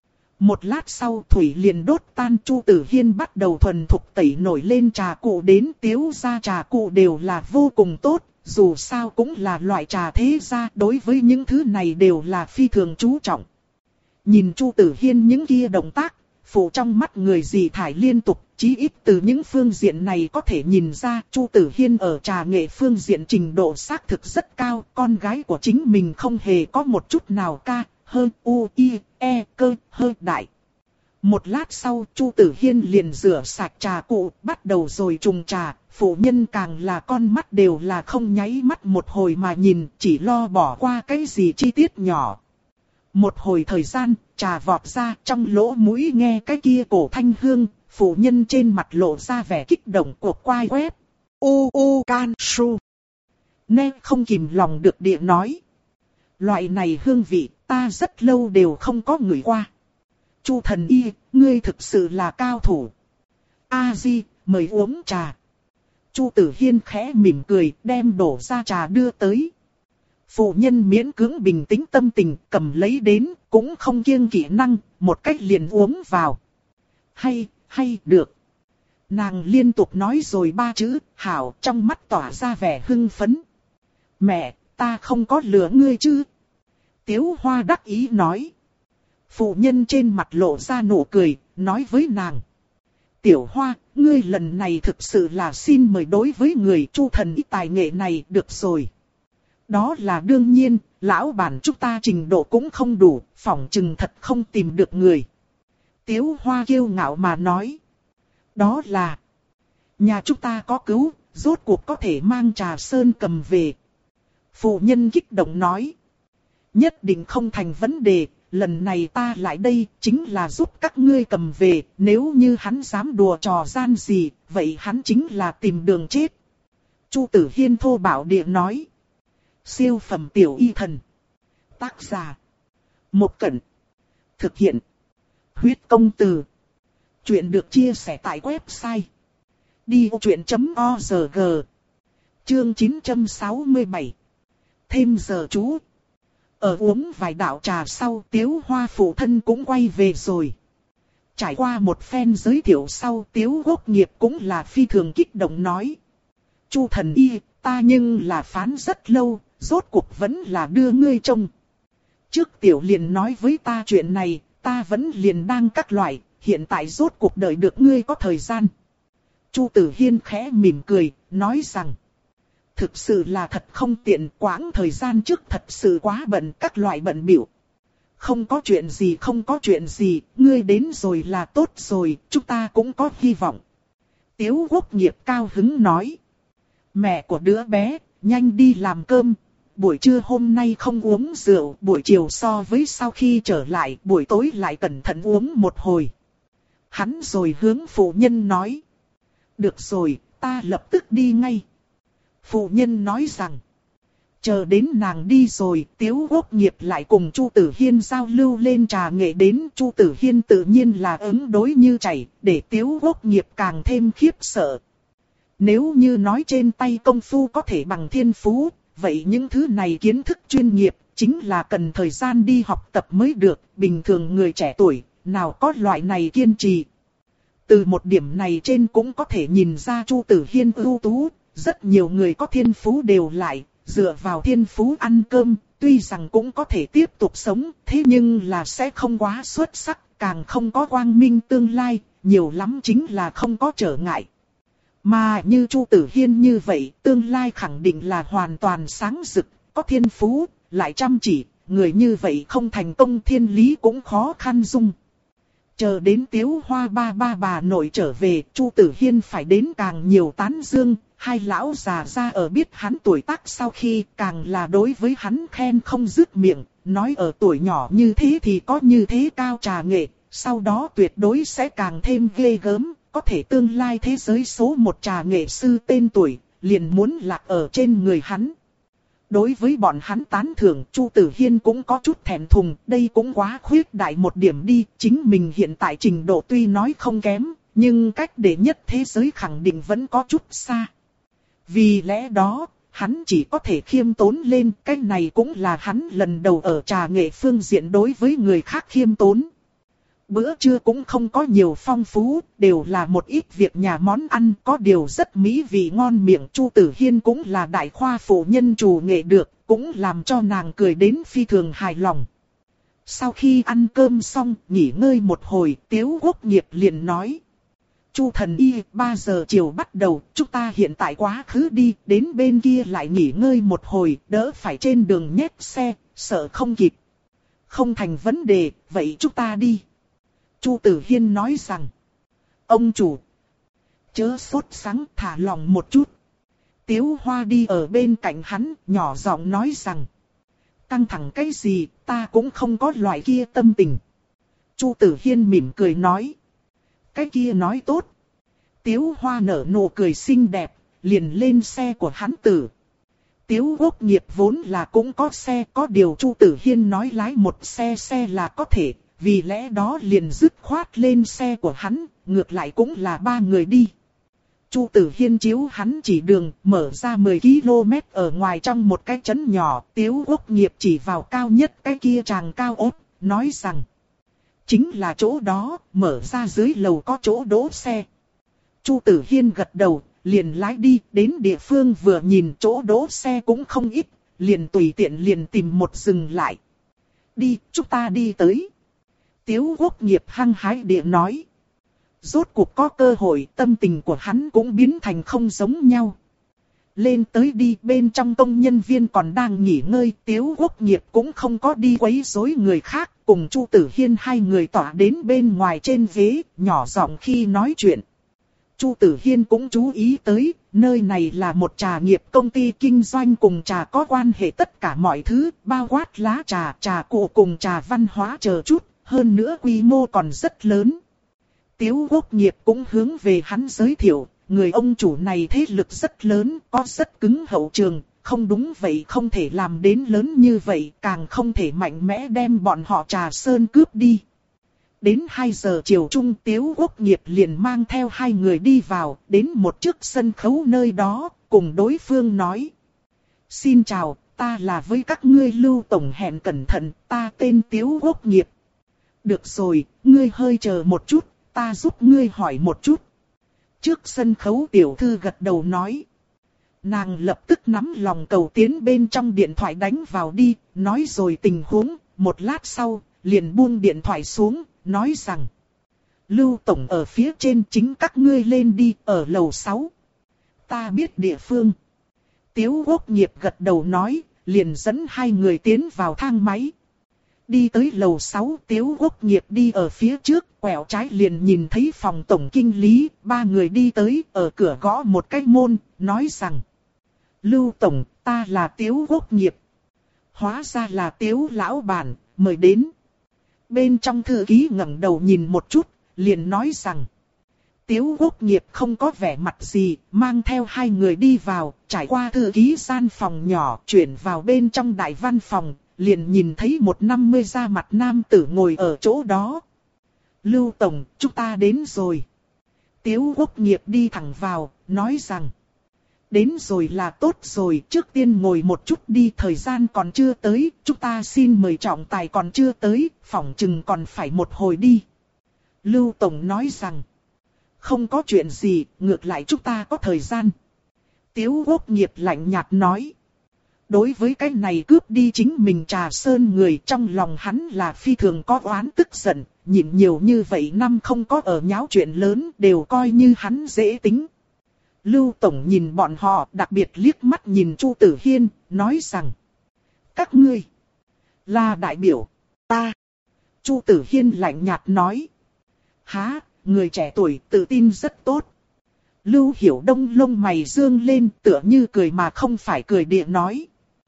một lát sau thủy liền đốt tan. Chu Tử Hiên bắt đầu thuần thục tẩy nổi lên trà cụ đến. Tiếu gia trà cụ đều là vô cùng tốt, dù sao cũng là loại trà thế gia, đối với những thứ này đều là phi thường chú trọng. Nhìn Chu Tử Hiên những kia động tác, phụ trong mắt người dị thải liên tục, chí ít từ những phương diện này có thể nhìn ra Chu Tử Hiên ở trà nghệ phương diện trình độ xác thực rất cao, con gái của chính mình không hề có một chút nào ca, hơn u, i, e, cơ, hơi đại. Một lát sau Chu Tử Hiên liền rửa sạch trà cụ, bắt đầu rồi trùng trà, phụ nhân càng là con mắt đều là không nháy mắt một hồi mà nhìn, chỉ lo bỏ qua cái gì chi tiết nhỏ. Một hồi thời gian, trà vọt ra, trong lỗ mũi nghe cái kia cổ thanh hương, phụ nhân trên mặt lộ ra vẻ kích động cuộc quay quét. U u can su. Nè không kìm lòng được địa nói. Loại này hương vị, ta rất lâu đều không có ngửi qua. Chu thần y, ngươi thực sự là cao thủ. A Di, mời uống trà. Chu Tử Hiên khẽ mỉm cười, đem đổ ra trà đưa tới. Phụ nhân miễn cưỡng bình tĩnh tâm tình, cầm lấy đến, cũng không kiêng kỵ năng, một cách liền uống vào. Hay, hay, được. Nàng liên tục nói rồi ba chữ, hảo, trong mắt tỏa ra vẻ hưng phấn. Mẹ, ta không có lừa ngươi chứ? Tiếu Hoa đắc ý nói. Phụ nhân trên mặt lộ ra nụ cười, nói với nàng. Tiểu Hoa, ngươi lần này thực sự là xin mời đối với người Chu thần y tài nghệ này được rồi. Đó là đương nhiên, lão bản chúng ta trình độ cũng không đủ, phỏng chừng thật không tìm được người. Tiếu Hoa kiêu ngạo mà nói. Đó là, nhà chúng ta có cứu, rốt cuộc có thể mang trà sơn cầm về. Phụ nhân kích động nói. Nhất định không thành vấn đề, lần này ta lại đây chính là giúp các ngươi cầm về, nếu như hắn dám đùa trò gian gì, vậy hắn chính là tìm đường chết. Chu Tử Hiên thô bạo địa nói. Siêu phẩm tiểu y thần. Tác giả. Một Cẩn. Thực hiện. Huyết công từ. Chuyện được chia sẻ tại website. đi ô chuyện chấm o rờ giê. Chương chín trăm sáu mươi bảy. Thêm giờ chú. Ở uống vài đạo trà sau, Tiếu Hoa phụ thân cũng quay về rồi. Trải qua một phen giới thiệu sau, Tiếu Quốc Nghiệp cũng là phi thường kích động nói. Chu thần y, ta nhưng là phán rất lâu, rốt cuộc vẫn là đưa ngươi trông. Trước tiểu liền nói với ta chuyện này, ta vẫn liền đang các loại, hiện tại rốt cuộc đợi được ngươi có thời gian. Chu Tử Hiên khẽ mỉm cười, nói rằng, thực sự là thật không tiện, quãng thời gian trước thật sự quá bận, các loại bận bịu. Không có chuyện gì, không có chuyện gì, ngươi đến rồi là tốt rồi, chúng ta cũng có hy vọng. Tiếu Quốc Nghiệp cao hứng nói, mẹ của đứa bé, nhanh đi làm cơm. Buổi trưa hôm nay không uống rượu, buổi chiều so với sau khi trở lại, buổi tối lại cẩn thận uống một hồi. Hắn rồi hướng phụ nhân nói, được rồi, ta lập tức đi ngay. Phụ nhân nói rằng, chờ đến nàng đi rồi, Tiếu Quốc Nghiệp lại cùng Chu Tử Hiên giao lưu lên trà nghệ đến. Chu Tử Hiên tự nhiên là ứng đối như chảy, để Tiếu Quốc Nghiệp càng thêm khiếp sợ. Nếu như nói trên tay công phu có thể bằng thiên phú, vậy những thứ này kiến thức chuyên nghiệp, chính là cần thời gian đi học tập mới được. Bình thường người trẻ tuổi, nào có loại này kiên trì. Từ một điểm này trên cũng có thể nhìn ra Chu Tử Hiên ưu tú. Rất nhiều người có thiên phú đều lại, dựa vào thiên phú ăn cơm, tuy rằng cũng có thể tiếp tục sống, thế nhưng là sẽ không quá xuất sắc, càng không có quang minh tương lai, nhiều lắm chính là không có trở ngại. Mà như Chu Tử Hiên như vậy, tương lai khẳng định là hoàn toàn sáng rực, có thiên phú, lại chăm chỉ, người như vậy không thành công thiên lý cũng khó khăn dung. Chờ đến Tiếu Hoa ba ba bà nội trở về, Chu Tử Hiên phải đến càng nhiều tán dương, hai lão già ra ở biết hắn tuổi tác sau khi càng là đối với hắn khen không dứt miệng, nói ở tuổi nhỏ như thế thì có như thế cao trà nghệ, sau đó tuyệt đối sẽ càng thêm ghê gớm, có thể tương lai thế giới số một trà nghệ sư tên tuổi, liền muốn lạc ở trên người hắn. Đối với bọn hắn tán thưởng, Chu Tử Hiên cũng có chút thẹn thùng, đây cũng quá khuyết đại một điểm đi, chính mình hiện tại trình độ tuy nói không kém, nhưng cách đệ nhất thế giới khẳng định vẫn có chút xa. Vì lẽ đó, hắn chỉ có thể khiêm tốn lên, cái này cũng là hắn lần đầu ở trà nghệ phương diện đối với người khác khiêm tốn. Bữa trưa cũng không có nhiều phong phú, đều là một ít việc nhà món ăn, có điều rất mỹ vị ngon miệng. Chu Tử Hiên cũng là đại khoa phụ nhân chủ nghệ được, cũng làm cho nàng cười đến phi thường hài lòng. Sau khi ăn cơm xong, nghỉ ngơi một hồi, Tiếu Quốc Nghiệp liền nói. Chu thần y, ba giờ chiều bắt đầu, chúng ta hiện tại quá khứ đi, đến bên kia lại nghỉ ngơi một hồi, đỡ phải trên đường nhét xe, sợ không kịp. Không thành vấn đề, vậy chúng ta đi. Chu Tử Hiên nói rằng, ông chủ, chớ sốt sắng, thả lòng một chút. Tiếu Hoa đi ở bên cạnh hắn, nhỏ giọng nói rằng, căng thẳng cái gì, ta cũng không có loại kia tâm tình. Chu Tử Hiên mỉm cười nói, cái kia nói tốt. Tiếu Hoa nở nụ cười xinh đẹp, liền lên xe của hắn tử. Tiếu Quốc Nghiệp vốn là cũng có xe, có điều Chu Tử Hiên nói lái một xe xe là có thể, vì lẽ đó liền dứt khoát lên xe của hắn, ngược lại cũng là ba người đi. Chu Tử Hiên chiếu hắn chỉ đường, mở ra mười ki lô mét ở ngoài trong một cái trấn nhỏ, Tiếu Quốc Nghiệp chỉ vào cao nhất cái kia tràng cao ốt, nói rằng, chính là chỗ đó, mở ra dưới lầu có chỗ đỗ xe. Chu Tử Hiên gật đầu, liền lái đi, đến địa phương vừa nhìn chỗ đỗ xe cũng không ít, liền tùy tiện liền tìm một dừng lại. Đi, chúng ta đi tới. Tiếu Quốc Nghiệp hăng hái địa nói. Rốt cuộc có cơ hội, tâm tình của hắn cũng biến thành không giống nhau. Lên tới đi, bên trong công nhân viên còn đang nghỉ ngơi, Tiếu Quốc Nghiệp cũng không có đi quấy rối người khác, cùng Chu Tử Hiên hai người tỏa đến bên ngoài trên ghế, nhỏ giọng khi nói chuyện. Chu Tử Hiên cũng chú ý tới, nơi này là một trà nghiệp công ty kinh doanh cùng trà có quan hệ tất cả mọi thứ, bao quát lá trà, trà cụ cùng trà văn hóa chờ chút, hơn nữa quy mô còn rất lớn. Tiếu Quốc Nghiệp cũng hướng về hắn giới thiệu, người ông chủ này thế lực rất lớn, có rất cứng hậu trường, không đúng vậy không thể làm đến lớn như vậy, càng không thể mạnh mẽ đem bọn họ trà sơn cướp đi. Đến hai giờ chiều trung, Tiếu Quốc Nghiệp liền mang theo hai người đi vào, đến một chiếc sân khấu nơi đó, cùng đối phương nói. Xin chào, ta là với các ngươi Lưu Tổng hẹn cẩn thận, ta tên Tiếu Quốc Nghiệp. Được rồi, ngươi hơi chờ một chút, ta giúp ngươi hỏi một chút. Trước sân khấu tiểu thư gật đầu nói. Nàng lập tức nắm lòng cầu tiến bên trong điện thoại đánh vào đi, nói rồi tình huống, một lát sau, liền buông điện thoại xuống, nói rằng. Lưu Tổng ở phía trên, chính các ngươi lên đi, ở lầu sáu. Ta biết địa phương. Tiếu Quốc Nghiệp gật đầu nói, liền dẫn hai người tiến vào thang máy. Đi tới lầu sáu, Tiếu Quốc Nghiệp đi ở phía trước, quẹo trái liền nhìn thấy phòng tổng kinh lý, ba người đi tới, ở cửa gõ một cái môn, nói rằng. Lưu Tổng, ta là Tiếu Quốc Nghiệp. Hóa ra là Tiếu Lão Bản, mời đến. Bên trong thư ký ngẩng đầu nhìn một chút, liền nói rằng. Tiếu Quốc Nghiệp không có vẻ mặt gì, mang theo hai người đi vào, trải qua thư ký gian phòng nhỏ, chuyển vào bên trong đại văn phòng, liền nhìn thấy một năm mươi da mặt nam tử ngồi ở chỗ đó. Lưu Tổng, chúng ta đến rồi. Tiếu Quốc Nghiệp đi thẳng vào, nói rằng. Đến rồi là tốt rồi, trước tiên ngồi một chút đi, thời gian còn chưa tới, chúng ta xin mời trọng tài còn chưa tới, phỏng chừng còn phải một hồi đi. Lưu Tổng nói rằng. Không có chuyện gì, ngược lại chúng ta có thời gian. Tiếu Quốc Nghiệp lạnh nhạt nói. Đối với cái này cướp đi chính mình Trà Sơn người, trong lòng hắn là phi thường có oán tức giận, nhịn nhiều như vậy năm không có ở nháo chuyện lớn, đều coi như hắn dễ tính. Lưu Tổng nhìn bọn họ, đặc biệt liếc mắt nhìn Chu Tử Hiên, nói rằng. Các ngươi là đại biểu ta. Chu Tử Hiên lạnh nhạt nói. Há, người trẻ tuổi tự tin rất tốt. Lưu Hiểu Đông lông mày dương lên, tựa như cười mà không phải cười địa nói.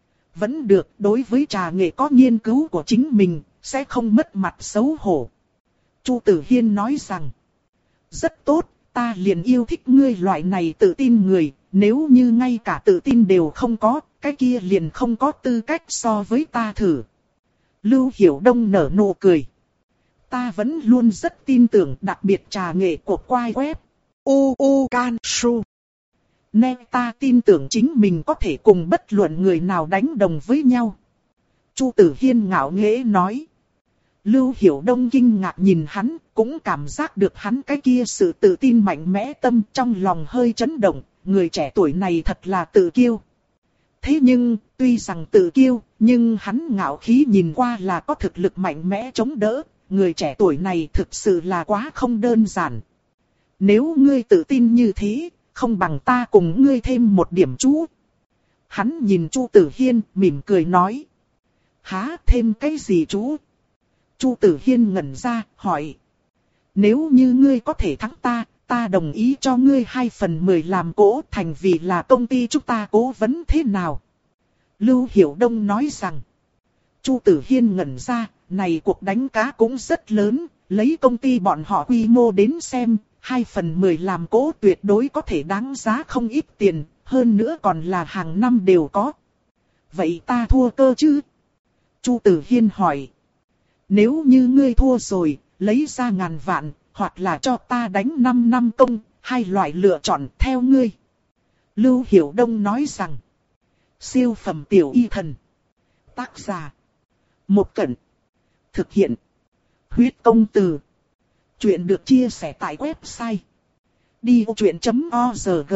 Vẫn được, đối với trà nghệ có nghiên cứu của chính mình, sẽ không mất mặt xấu hổ. Chu Tử Hiên nói rằng. Rất tốt, ta liền yêu thích ngươi loại này tự tin người, nếu như ngay cả tự tin đều không có, cái kia liền không có tư cách so với ta thử. Lưu Hiểu Đông nở nụ cười. Ta vẫn luôn rất tin tưởng, đặc biệt trà nghệ của quai web. U U Can Su. Nên ta tin tưởng chính mình có thể cùng bất luận người nào đánh đồng với nhau. Chu Tử Hiên ngạo nghễ nói. Lưu Hiểu Đông kinh ngạc nhìn hắn, cũng cảm giác được hắn cái kia sự tự tin mạnh mẽ, tâm trong lòng hơi chấn động, người trẻ tuổi này thật là tự kiêu. Thế nhưng, tuy rằng tự kiêu, nhưng hắn ngạo khí nhìn qua là có thực lực mạnh mẽ chống đỡ, người trẻ tuổi này thực sự là quá không đơn giản. Nếu ngươi tự tin như thế, không bằng ta cùng ngươi thêm một điểm chú. Hắn nhìn Chu Tử Hiên, mỉm cười nói. Hả, thêm cái gì chú? Chu Tử Hiên ngẩn ra, hỏi. Nếu như ngươi có thể thắng ta, ta đồng ý cho ngươi hai phần mười làm cố thành vì là công ty chúng ta cố vấn thế nào? Lưu Hiểu Đông nói rằng. Chu Tử Hiên ngẩn ra, này cuộc đánh cá cũng rất lớn, lấy công ty bọn họ quy mô đến xem, hai phần mười làm cố tuyệt đối có thể đáng giá không ít tiền, hơn nữa còn là hàng năm đều có. Vậy ta thua cơ chứ? Chu Tử Hiên hỏi. Nếu như ngươi thua rồi, lấy ra ngàn vạn, hoặc là cho ta đánh năm năm công, hai loại lựa chọn theo ngươi. Lưu Hiểu Đông nói rằng. Siêu phẩm tiểu y thần. Tác giả. Một Cẩn. Thực hiện. Huyết công từ. Chuyện được chia sẻ tại website. đi vô chuyện chấm org.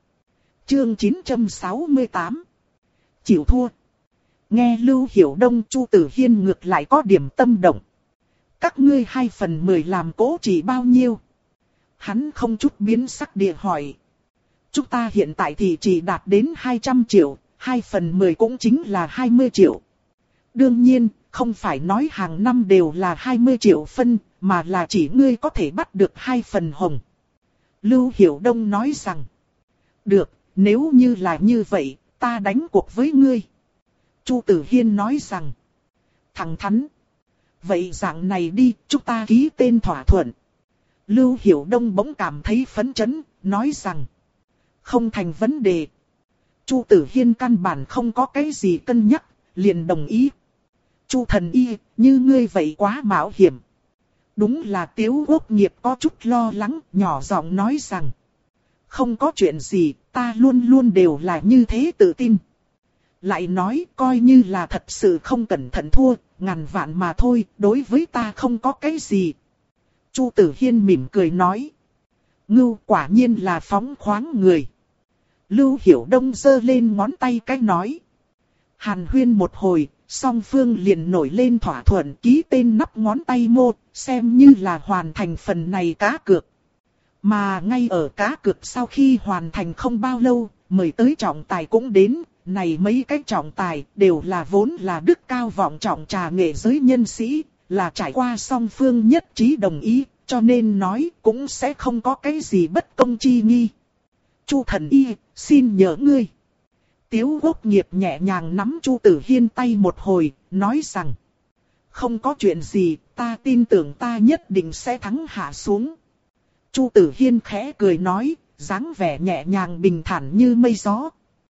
Chương chín trăm sáu mươi tám. Chịu thua. Nghe Lưu Hiểu Đông, Chu Tử Hiên ngược lại có điểm tâm động. Các ngươi hai phần mười làm cố chỉ bao nhiêu? Hắn không chút biến sắc địa hỏi. Chúng ta hiện tại thì chỉ đạt đến hai trăm triệu, hai phần mười cũng chính là hai mươi triệu. Đương nhiên, không phải nói hàng năm đều là hai mươi triệu phân, mà là chỉ ngươi có thể bắt được hai phần hồng. Lưu Hiểu Đông nói rằng. Được, nếu như là như vậy, ta đánh cuộc với ngươi. Chu Tử Hiên nói rằng. Thẳng thắn. Vậy dạng này đi, chúng ta ký tên thỏa thuận. Lưu Hiểu Đông bỗng cảm thấy phấn chấn, nói rằng. Không thành vấn đề. Chu Tử Hiên căn bản không có cái gì cân nhắc, liền đồng ý. Chu thần y, như ngươi vậy quá mạo hiểm. Đúng là Tiếu Quốc Nghiệp có chút lo lắng, nhỏ giọng nói rằng. Không có chuyện gì, ta luôn luôn đều là như thế tự tin. Lại nói, coi như là thật sự không cẩn thận thua, ngàn vạn mà thôi, đối với ta không có cái gì. Chu Tử Hiên mỉm cười nói. Ngưu quả nhiên là phóng khoáng người. Lưu Hiểu Đông giơ lên ngón tay cái nói. Hàn huyên một hồi, song phương liền nổi lên thỏa thuận ký tên nắp ngón tay mô, xem như là hoàn thành phần này cá cược. Mà ngay ở cá cược sau khi hoàn thành không bao lâu, mời tới trọng tài cũng đến, này mấy cái trọng tài đều là vốn là đức cao vọng trọng trà nghệ giới nhân sĩ, là trải qua song phương nhất trí đồng ý, cho nên nói cũng sẽ không có cái gì bất công chi nghi. Chu thần y, xin nhớ ngươi. Tiếu Quốc Nghiệp nhẹ nhàng nắm Chu Tử Hiên tay một hồi, nói rằng. Không có chuyện gì, ta tin tưởng ta nhất định sẽ thắng hạ xuống. Chu Tử Hiên khẽ cười nói, dáng vẻ nhẹ nhàng bình thản như mây gió.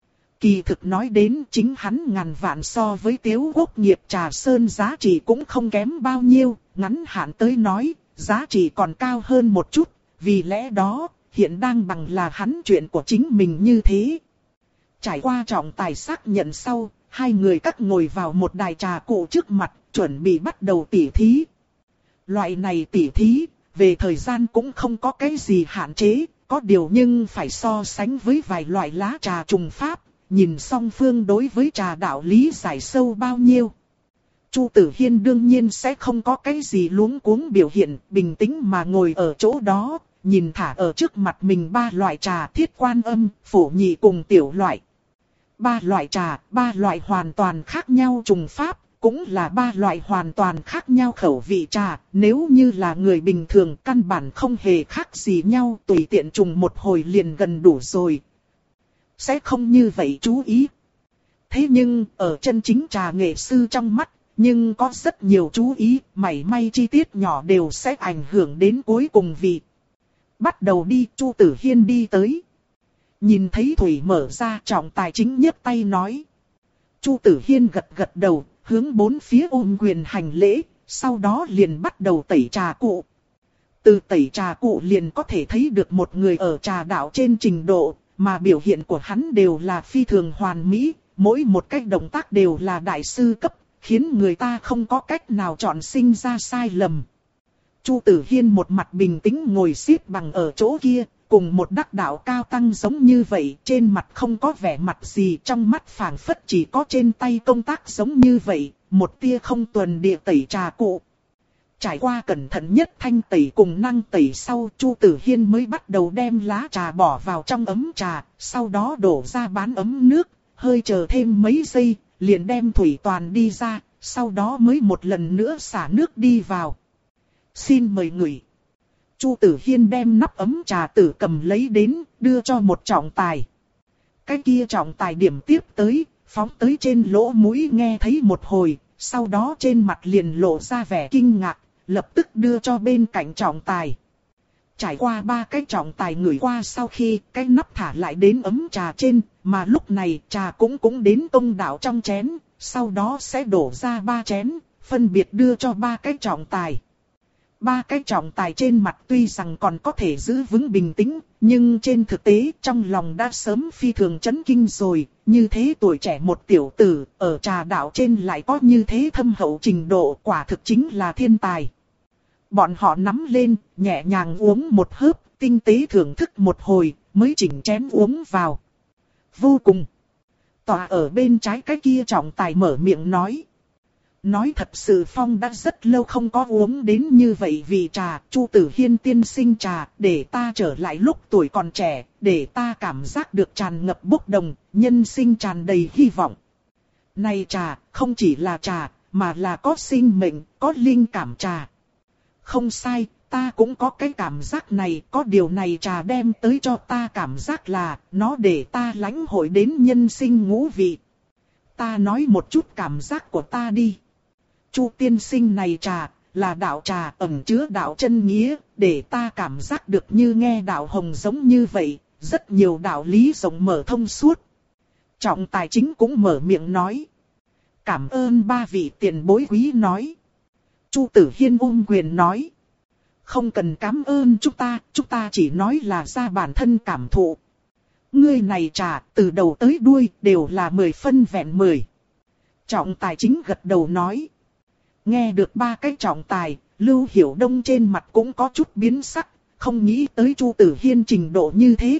Kỳ thực nói đến chính hắn ngàn vạn so với Tiếu Quốc Nghiệp trà sơn giá trị cũng không kém bao nhiêu, ngắn hạn tới nói, giá trị còn cao hơn một chút, vì lẽ đó, hiện đang bằng là hắn chuyện của chính mình như thế. Trải qua trọng tài xác nhận sau, hai người cắt ngồi vào một đài trà cụ trước mặt, chuẩn bị bắt đầu tỉ thí. Loại này tỉ thí, về thời gian cũng không có cái gì hạn chế, có điều nhưng phải so sánh với vài loại lá trà trùng pháp, nhìn song phương đối với trà đạo lý giải sâu bao nhiêu. Chu Tử Hiên đương nhiên sẽ không có cái gì luống cuống biểu hiện, bình tĩnh mà ngồi ở chỗ đó, nhìn thả ở trước mặt mình ba loại trà Thiết Quan Âm, Phổ Nhị cùng tiểu loại. Ba loại trà, ba loại hoàn toàn khác nhau trùng pháp, cũng là ba loại hoàn toàn khác nhau khẩu vị trà, nếu như là người bình thường căn bản không hề khác gì nhau, tùy tiện trùng một hồi liền gần đủ rồi. Sẽ không như vậy chú ý. Thế nhưng, ở chân chính trà nghệ sư trong mắt, nhưng có rất nhiều chú ý, mảy may chi tiết nhỏ đều sẽ ảnh hưởng đến cuối cùng vị. Bắt đầu đi, Chu Tử Hiên đi tới. Nhìn thấy thủy mở ra, trọng tài chính nhấc tay nói. Chu Tử Hiên gật gật đầu, hướng bốn phía ôm quyền hành lễ, sau đó liền bắt đầu tẩy trà cụ. Từ tẩy trà cụ liền có thể thấy được một người ở trà đạo trên trình độ, mà biểu hiện của hắn đều là phi thường hoàn mỹ, mỗi một cách động tác đều là đại sư cấp, khiến người ta không có cách nào chọn sinh ra sai lầm. Chu Tử Hiên một mặt bình tĩnh ngồi xếp bằng ở chỗ kia, cùng một đắc đạo cao tăng giống như vậy, trên mặt không có vẻ mặt gì, trong mắt phảng phất chỉ có trên tay công tác giống như vậy, một tia không tuần địa tẩy trà cụ. Trải qua cẩn thận nhất thanh tẩy cùng năng tẩy sau, Chu Tử Hiên mới bắt đầu đem lá trà bỏ vào trong ấm trà, sau đó đổ ra bán ấm nước, hơi chờ thêm mấy giây, liền đem thủy toàn đi ra, sau đó mới một lần nữa xả nước đi vào. Xin mời ngửi. Chu Tử Hiên đem nắp ấm trà tử cầm lấy đến, đưa cho một trọng tài. Cái kia trọng tài điểm tiếp tới, phóng tới trên lỗ mũi nghe thấy một hồi, sau đó trên mặt liền lộ ra vẻ kinh ngạc, lập tức đưa cho bên cạnh trọng tài. Trải qua ba cái trọng tài ngửi qua sau khi cái nắp thả lại đến ấm trà trên, mà lúc này trà cũng cũng đến công đạo trong chén, sau đó sẽ đổ ra ba chén, phân biệt đưa cho ba cái trọng tài. Ba cái trọng tài trên mặt tuy rằng còn có thể giữ vững bình tĩnh, nhưng trên thực tế trong lòng đã sớm phi thường chấn kinh rồi, như thế tuổi trẻ một tiểu tử, ở trà đạo trên lại có như thế thâm hậu trình độ, quả thực chính là thiên tài. Bọn họ nắm lên, nhẹ nhàng uống một hớp, tinh tế thưởng thức một hồi, mới chỉnh chén uống vào. Vô cùng. Tòa ở bên trái cái kia trọng tài mở miệng nói. Nói thật sự Phong đã rất lâu không có uống đến như vậy vì trà, Chu Tử Hiên tiên sinh trà, để ta trở lại lúc tuổi còn trẻ, để ta cảm giác được tràn ngập bốc đồng, nhân sinh tràn đầy hy vọng. Này trà, không chỉ là trà, mà là có sinh mệnh, có linh cảm trà. Không sai, ta cũng có cái cảm giác này, có điều này trà đem tới cho ta cảm giác là, nó để ta lãnh hội đến nhân sinh ngũ vị. Ta nói một chút cảm giác của ta đi. Chu tiên sinh này trà, là đạo trà ẩn chứa đạo chân nghĩa, để ta cảm giác được như nghe đạo hồng giống như vậy, rất nhiều đạo lý rộng mở thông suốt. Trọng tài chính cũng mở miệng nói. Cảm ơn ba vị tiền bối quý nói. Chu Tử Hiên ôm quyền nói. Không cần cảm ơn chúng ta, chúng ta chỉ nói là ra bản thân cảm thụ. Ngươi này trà, từ đầu tới đuôi, đều là mười phân vẹn mười. Trọng tài chính gật đầu nói. Nghe được ba cái trọng tài, Lưu Hiểu Đông trên mặt cũng có chút biến sắc, không nghĩ tới Chu Tử Hiên trình độ như thế cao,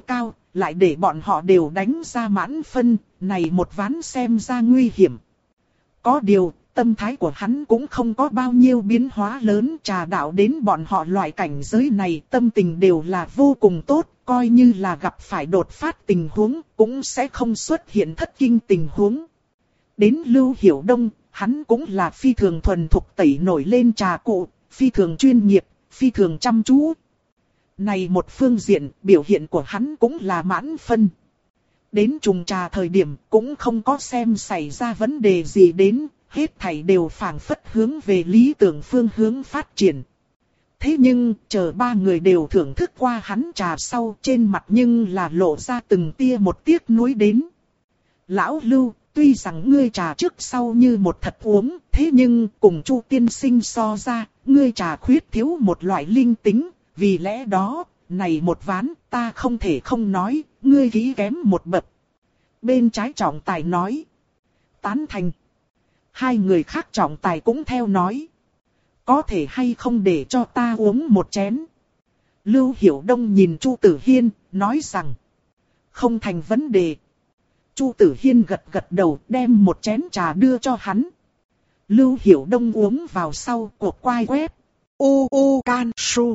lại để bọn họ đều đánh ra mãn phân, này một ván xem ra nguy hiểm. Có điều, tâm thái của hắn cũng không có bao nhiêu biến hóa lớn, trà đạo đến bọn họ loại cảnh giới này, tâm tình đều là vô cùng tốt, coi như là gặp phải đột phát tình huống, cũng sẽ không xuất hiện thất kinh tình huống. Đến Lưu Hiểu Đông, hắn cũng là phi thường thuần thục tẩy nổi lên trà cụ, phi thường chuyên nghiệp, phi thường chăm chú. Này một phương diện, biểu hiện của hắn cũng là mãn phân. Đến trùng trà thời điểm cũng không có xem xảy ra vấn đề gì đến, hết thảy đều phảng phất hướng về lý tưởng phương hướng phát triển. Thế nhưng, chờ ba người đều thưởng thức qua hắn trà sau, trên mặt nhưng là lộ ra từng tia một tiếc nuối đến. Lão Lưu, tuy rằng ngươi trà trước sau như một thật uống, thế nhưng cùng Chu tiên sinh so ra, ngươi trà khuyết thiếu một loại linh tính, vì lẽ đó, này một ván, ta không thể không nói, ngươi kỹ kém một bậc. Bên trái trọng tài nói. Tán thành. Hai người khác trọng tài cũng theo nói. Có thể hay không để cho ta uống một chén. Lưu Hiểu Đông nhìn Chu Tử Hiên, nói rằng. Không thành vấn đề. Chu Tử Hiên gật gật đầu, đem một chén trà đưa cho hắn. Lưu Hiểu Đông uống vào sau, cuộc quay quét. Ô ô can su.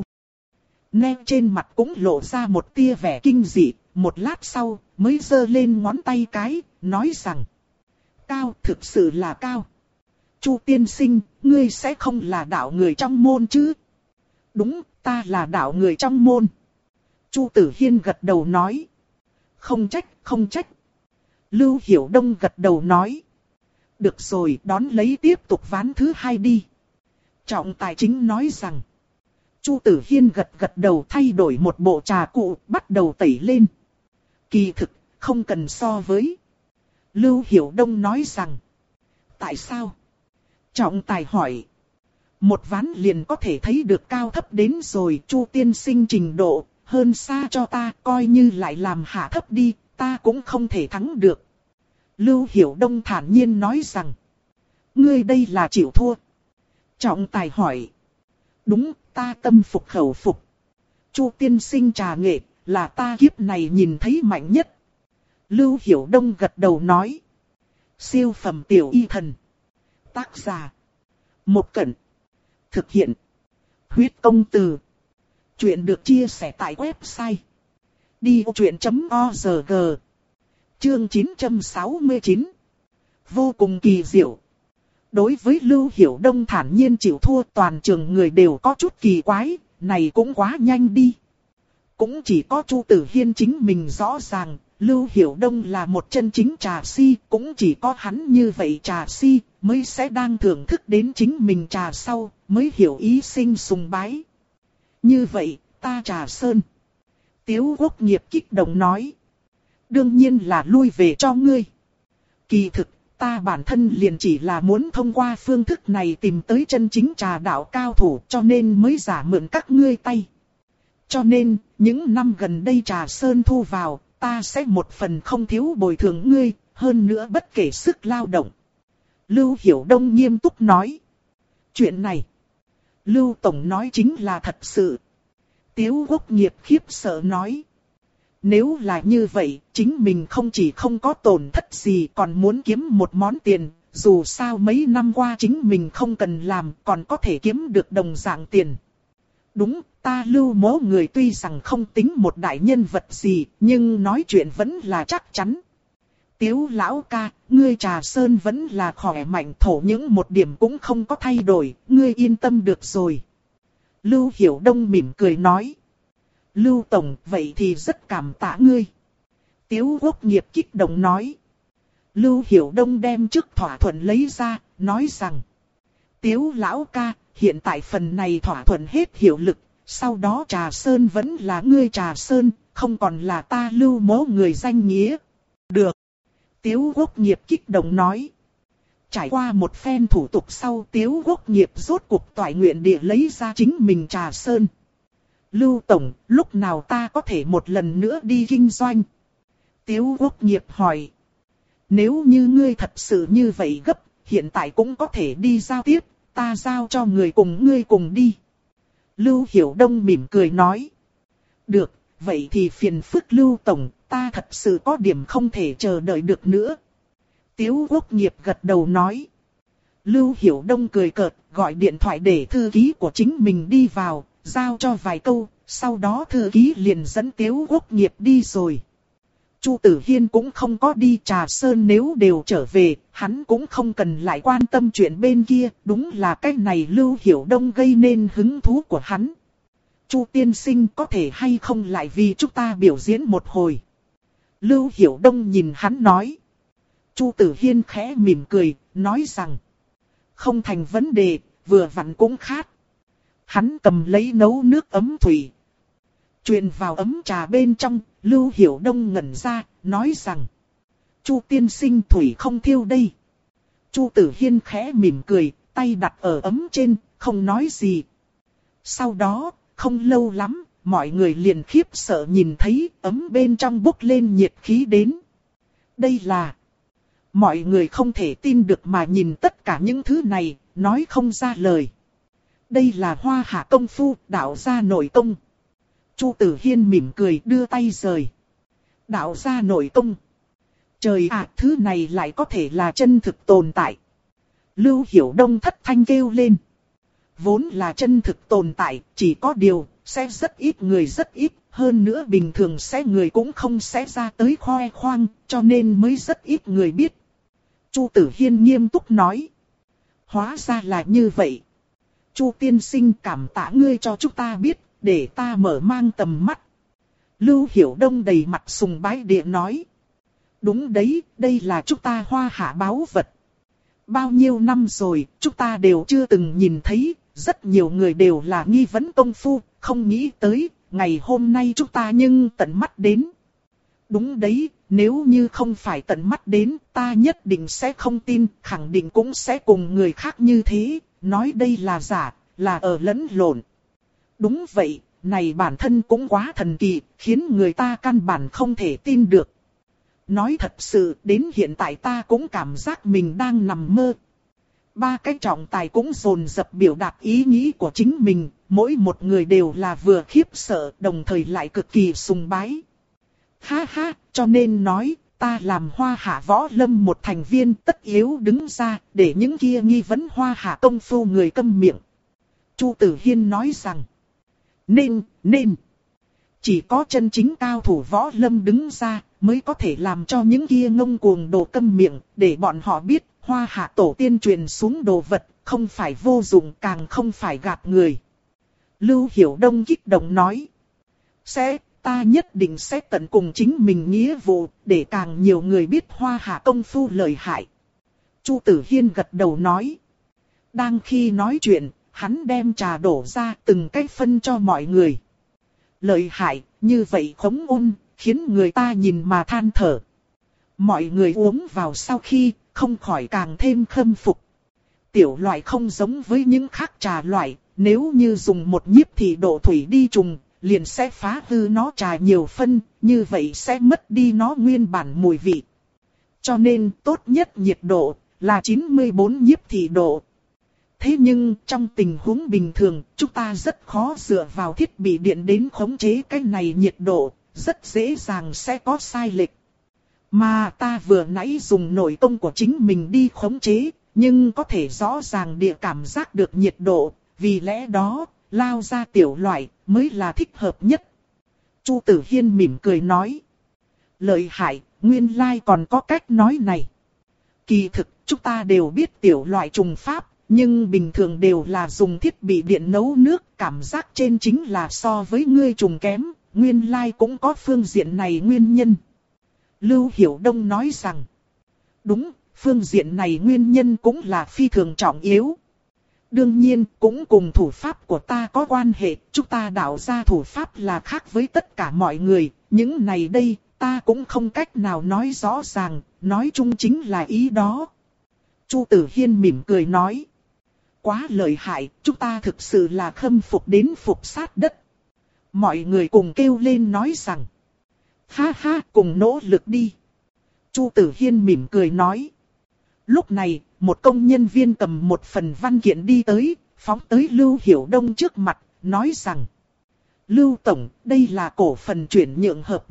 Nè trên mặt cũng lộ ra một tia vẻ kinh dị, một lát sau, mới giơ lên ngón tay cái, nói rằng. Cao, thực sự là cao. Chu tiên sinh, ngươi sẽ không là đạo người trong môn chứ? Đúng, ta là đạo người trong môn. Chu Tử Hiên gật đầu nói. Không trách, không trách. Lưu Hiểu Đông gật đầu nói. Được rồi, đón lấy tiếp tục ván thứ hai đi. Trọng tài chính nói rằng. Chu Tử Hiên gật gật đầu thay đổi một bộ trà cụ, bắt đầu tẩy lên. Kỳ thực, không cần so với. Lưu Hiểu Đông nói rằng. Tại sao? Trọng tài hỏi. Một ván liền có thể thấy được cao thấp đến rồi, Chu tiên sinh trình độ, hơn xa cho ta, coi như lại làm hạ thấp đi, ta cũng không thể thắng được. Lưu Hiểu Đông thản nhiên nói rằng. Ngươi đây là chịu thua. Trọng tài hỏi. Đúng, ta tâm phục khẩu phục. Chu tiên sinh trà nghệ, là ta kiếp này nhìn thấy mạnh nhất. Lưu Hiểu Đông gật đầu nói. Siêu phẩm tiểu y thần. Tác giả. Một Cẩn. Thực hiện. Huyết công từ. Chuyện được chia sẻ tại website. đi vô chuyện chấm org. Chương chín trăm sáu mươi chín. Vô cùng kỳ diệu. Đối với Lưu Hiểu Đông thản nhiên chịu thua, toàn trường người đều có chút kỳ quái, này cũng quá nhanh đi. Cũng chỉ có Chu Tử Hiên chính mình rõ ràng, Lưu Hiểu Đông là một chân chính trà si, cũng chỉ có hắn như vậy trà si, mới sẽ đang thưởng thức đến chính mình trà sau, mới hiểu ý sinh sùng bái. Như vậy, ta Trà Sơn. Tiếu Quốc Nghiệp kích động nói. Đương nhiên là lui về cho ngươi. Kỳ thực, ta bản thân liền chỉ là muốn thông qua phương thức này tìm tới chân chính trà đạo cao thủ, cho nên mới giả mượn các ngươi tay. Cho nên, những năm gần đây Trà Sơn thu vào, ta sẽ một phần không thiếu bồi thường ngươi, hơn nữa bất kể sức lao động. Lưu Hiểu Đông nghiêm túc nói. Chuyện này, Lưu Tổng nói chính là thật sự. Tiếu Quốc Nghiệp khiếp sợ nói. Nếu là như vậy, chính mình không chỉ không có tổn thất gì còn muốn kiếm một món tiền, dù sao mấy năm qua chính mình không cần làm còn có thể kiếm được đồng dạng tiền. Đúng, ta Lưu mỗ người tuy rằng không tính một đại nhân vật gì, nhưng nói chuyện vẫn là chắc chắn. Tiếu lão ca, ngươi Trà Sơn vẫn là khỏe mạnh, thổ những một điểm cũng không có thay đổi, ngươi yên tâm được rồi. Lưu Hiểu Đông mỉm cười nói. Lưu Tổng, vậy thì rất cảm tạ ngươi. Tiếu Quốc Nghiệp kích động nói. Lưu Hiểu Đông đem trước thỏa thuận lấy ra, nói rằng. Tiếu lão ca, hiện tại phần này thỏa thuận hết hiệu lực, sau đó Trà Sơn vẫn là ngươi Trà Sơn, không còn là ta Lưu mỗ người danh nghĩa. Được. Tiếu Quốc Nghiệp kích động nói. Trải qua một phen thủ tục sau, Tiếu Quốc Nghiệp rốt cuộc toại nguyện địa lấy ra chính mình Trà Sơn. Lưu Tổng, lúc nào ta có thể một lần nữa đi kinh doanh? Tiếu Quốc Nghiệp hỏi. Nếu như ngươi thật sự như vậy gấp, hiện tại cũng có thể đi giao tiếp, ta giao cho người cùng ngươi cùng đi. Lưu Hiểu Đông mỉm cười nói. Được, vậy thì phiền phức Lưu Tổng, ta thật sự có điểm không thể chờ đợi được nữa. Tiếu Quốc Nghiệp gật đầu nói. Lưu Hiểu Đông cười cợt, gọi điện thoại để thư ký của chính mình đi vào, giao cho vài câu, sau đó thư ký liền dẫn Tiếu Quốc Nghiệp đi rồi. Chu Tử Hiên cũng không có đi Trà Sơn, nếu đều trở về, hắn cũng không cần lại quan tâm chuyện bên kia, đúng là cái này Lưu Hiểu Đông gây nên hứng thú của hắn. Chu tiên sinh có thể hay không lại vì chúng ta biểu diễn một hồi. Lưu Hiểu Đông nhìn hắn nói. Chu Tử Hiên khẽ mỉm cười, nói rằng. Không thành vấn đề, vừa vặn cũng khát. Hắn cầm lấy nấu nước ấm thủy. Truyền vào ấm trà bên trong, Lưu Hiểu Đông ngẩn ra, nói rằng. Chu tiên sinh thủy không thiêu đây. Chu Tử Hiên khẽ mỉm cười, tay đặt ở ấm trên, không nói gì. Sau đó, không lâu lắm, mọi người liền khiếp sợ nhìn thấy ấm bên trong bốc lên nhiệt khí đến. Đây là... Mọi người không thể tin được mà nhìn tất cả những thứ này, nói không ra lời. Đây là Hoa Hạ công phu, đạo gia nội công. Chu Tử Hiên mỉm cười đưa tay rời. Đạo gia nội công. Trời ạ, thứ này lại có thể là chân thực tồn tại. Lưu Hiểu Đông thất thanh kêu lên. Vốn là chân thực tồn tại, chỉ có điều, sẽ rất ít người rất ít, hơn nữa bình thường sẽ người cũng không sẽ ra tới khoe khoang, cho nên mới rất ít người biết. Chu Tử Hiên nghiêm túc nói. Hóa ra là như vậy. Chu tiên sinh cảm tạ ngươi cho chúng ta biết, để ta mở mang tầm mắt. Lưu Hiểu Đông đầy mặt sùng bái địa nói. Đúng đấy, đây là chúng ta Hoa Hạ báu vật. Bao nhiêu năm rồi, chúng ta đều chưa từng nhìn thấy, rất nhiều người đều là nghi vấn công phu, không nghĩ tới, ngày hôm nay chúng ta nhưng tận mắt đến. Đúng đấy, nếu như không phải tận mắt đến, ta nhất định sẽ không tin, khẳng định cũng sẽ cùng người khác như thế, nói đây là giả, là ở lẫn lộn. Đúng vậy, này bản thân cũng quá thần kỳ, khiến người ta căn bản không thể tin được. Nói thật sự, đến hiện tại ta cũng cảm giác mình đang nằm mơ. Ba cái trọng tài cũng dồn dập biểu đạt ý nghĩ của chính mình, mỗi một người đều là vừa khiếp sợ, đồng thời lại cực kỳ sùng bái. Ha ha, cho nên nói, ta làm Hoa Hạ võ lâm một thành viên tất yếu đứng ra, để những kia nghi vấn Hoa Hạ công phu người câm miệng. Chu Tử Hiên nói rằng, nên, nên, chỉ có chân chính cao thủ võ lâm đứng ra, mới có thể làm cho những kia ngông cuồng đồ câm miệng, để bọn họ biết, Hoa Hạ tổ tiên truyền xuống đồ vật, không phải vô dụng, càng không phải gạt người. Lưu Hiểu Đông kích động nói, sẽ, ta nhất định sẽ tận cùng chính mình nghĩa vụ, để càng nhiều người biết Hoa Hạ công phu lợi hại. Chu Tử Hiên gật đầu nói. Đang khi nói chuyện, hắn đem trà đổ ra từng cái phân cho mọi người. Lợi hại, như vậy khống ôn, khiến người ta nhìn mà than thở. Mọi người uống vào sau khi, không khỏi càng thêm khâm phục. Tiểu loại không giống với những khác trà loại, nếu như dùng một nhiếp thì độ thủy đi trùng, liền sẽ phá hư nó trà nhiều phân, như vậy sẽ mất đi nó nguyên bản mùi vị. Cho nên tốt nhất nhiệt độ là chín mươi bốn nhiếp thì độ. Thế nhưng trong tình huống bình thường, chúng ta rất khó dựa vào thiết bị điện đến khống chế cái này nhiệt độ, rất dễ dàng sẽ có sai lệch. Mà ta vừa nãy dùng nội công của chính mình đi khống chế, nhưng có thể rõ ràng địa cảm giác được nhiệt độ, vì lẽ đó, lao ra tiểu loại mới là thích hợp nhất. Chu Tử Hiên mỉm cười nói. Lợi hại, nguyên lai còn có cách nói này. Kỳ thực, chúng ta đều biết tiểu loại trùng pháp, nhưng bình thường đều là dùng thiết bị điện nấu nước, cảm giác trên chính là so với ngươi trùng kém, nguyên lai cũng có phương diện này nguyên nhân. Lưu Hiểu Đông nói rằng, đúng, phương diện này nguyên nhân cũng là phi thường trọng yếu. Đương nhiên, cũng cùng thủ pháp của ta có quan hệ, chúng ta đạo ra thủ pháp là khác với tất cả mọi người, những này đây, ta cũng không cách nào nói rõ ràng, nói chung chính là ý đó. Chu Tử Hiên mỉm cười nói, quá lợi hại, chúng ta thực sự là khâm phục đến phục sát đất. Mọi người cùng kêu lên nói rằng, ha ha, cùng nỗ lực đi. Chu Tử Hiên mỉm cười nói. Lúc này, một công nhân viên cầm một phần văn kiện đi tới, phóng tới Lưu Hiểu Đông trước mặt, nói rằng, Lưu Tổng, đây là cổ phần chuyển nhượng hợp đồng,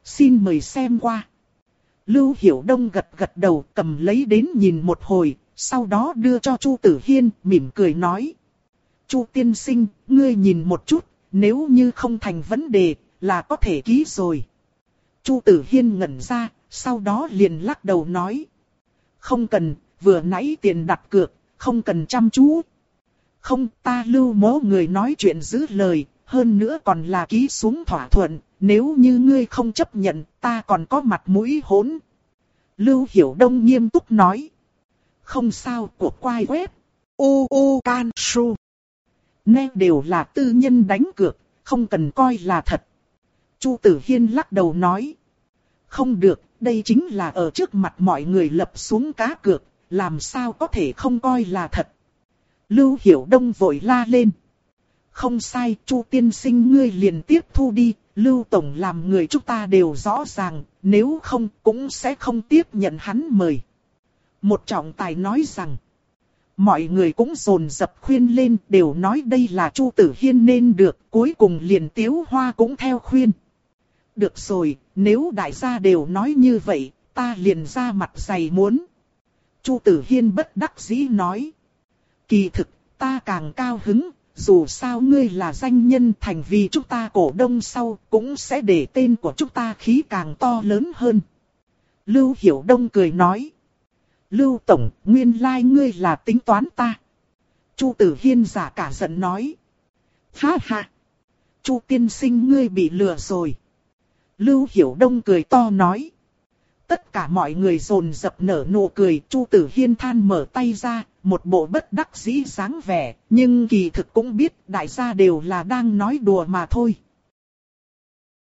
Xin mời xem qua. Lưu Hiểu Đông gật gật đầu, cầm lấy đến nhìn một hồi, sau đó đưa cho Chu Tử Hiên, mỉm cười nói. Chu tiên sinh, ngươi nhìn một chút, nếu như không thành vấn đề, là có thể ký rồi. Chu Tử Hiên ngẩn ra, sau đó liền lắc đầu nói. Không cần, vừa nãy tiền đặt cược, không cần chăm chú. Không, ta Lưu mỗ người nói chuyện giữ lời, hơn nữa còn là ký xuống thỏa thuận, nếu như ngươi không chấp nhận, ta còn có mặt mũi hỗn. Lưu Hiểu Đông nghiêm túc nói. Không sao, cuộc quay web. U U Can Su. Nè đều là tư nhân đánh cược, không cần coi là thật. Chu Tử Hiên lắc đầu nói. Không được, đây chính là ở trước mặt mọi người lập xuống cá cược, làm sao có thể không coi là thật. Lưu Hiểu Đông vội la lên. Không sai, Chu tiên sinh ngươi liền tiếp thu đi, Lưu Tổng làm người chúng ta đều rõ ràng, nếu không cũng sẽ không tiếp nhận hắn mời. Một trọng tài nói rằng, mọi người cũng dồn dập khuyên lên, đều nói đây là Chu Tử Hiên nên được, cuối cùng liền Tiếu Hoa cũng theo khuyên. Được rồi, nếu đại gia đều nói như vậy, ta liền ra mặt dày muốn. Chu Tử Hiên bất đắc dĩ nói. Kỳ thực, ta càng cao hứng, dù sao ngươi là danh nhân thành vì chúng ta cổ đông sau, cũng sẽ để tên của chúng ta khí càng to lớn hơn. Lưu Hiểu Đông cười nói. Lưu Tổng, nguyên lai like ngươi là tính toán ta. Chu Tử Hiên giả cả giận nói. Ha ha! Chu tiên sinh ngươi bị lừa rồi. Lưu Hiểu Đông cười to nói. Tất cả mọi người dồn dập nở nụ cười. Chu Tử Hiên than mở tay ra, một bộ bất đắc dĩ dáng vẻ, nhưng kỳ thực cũng biết đại gia đều là đang nói đùa mà thôi.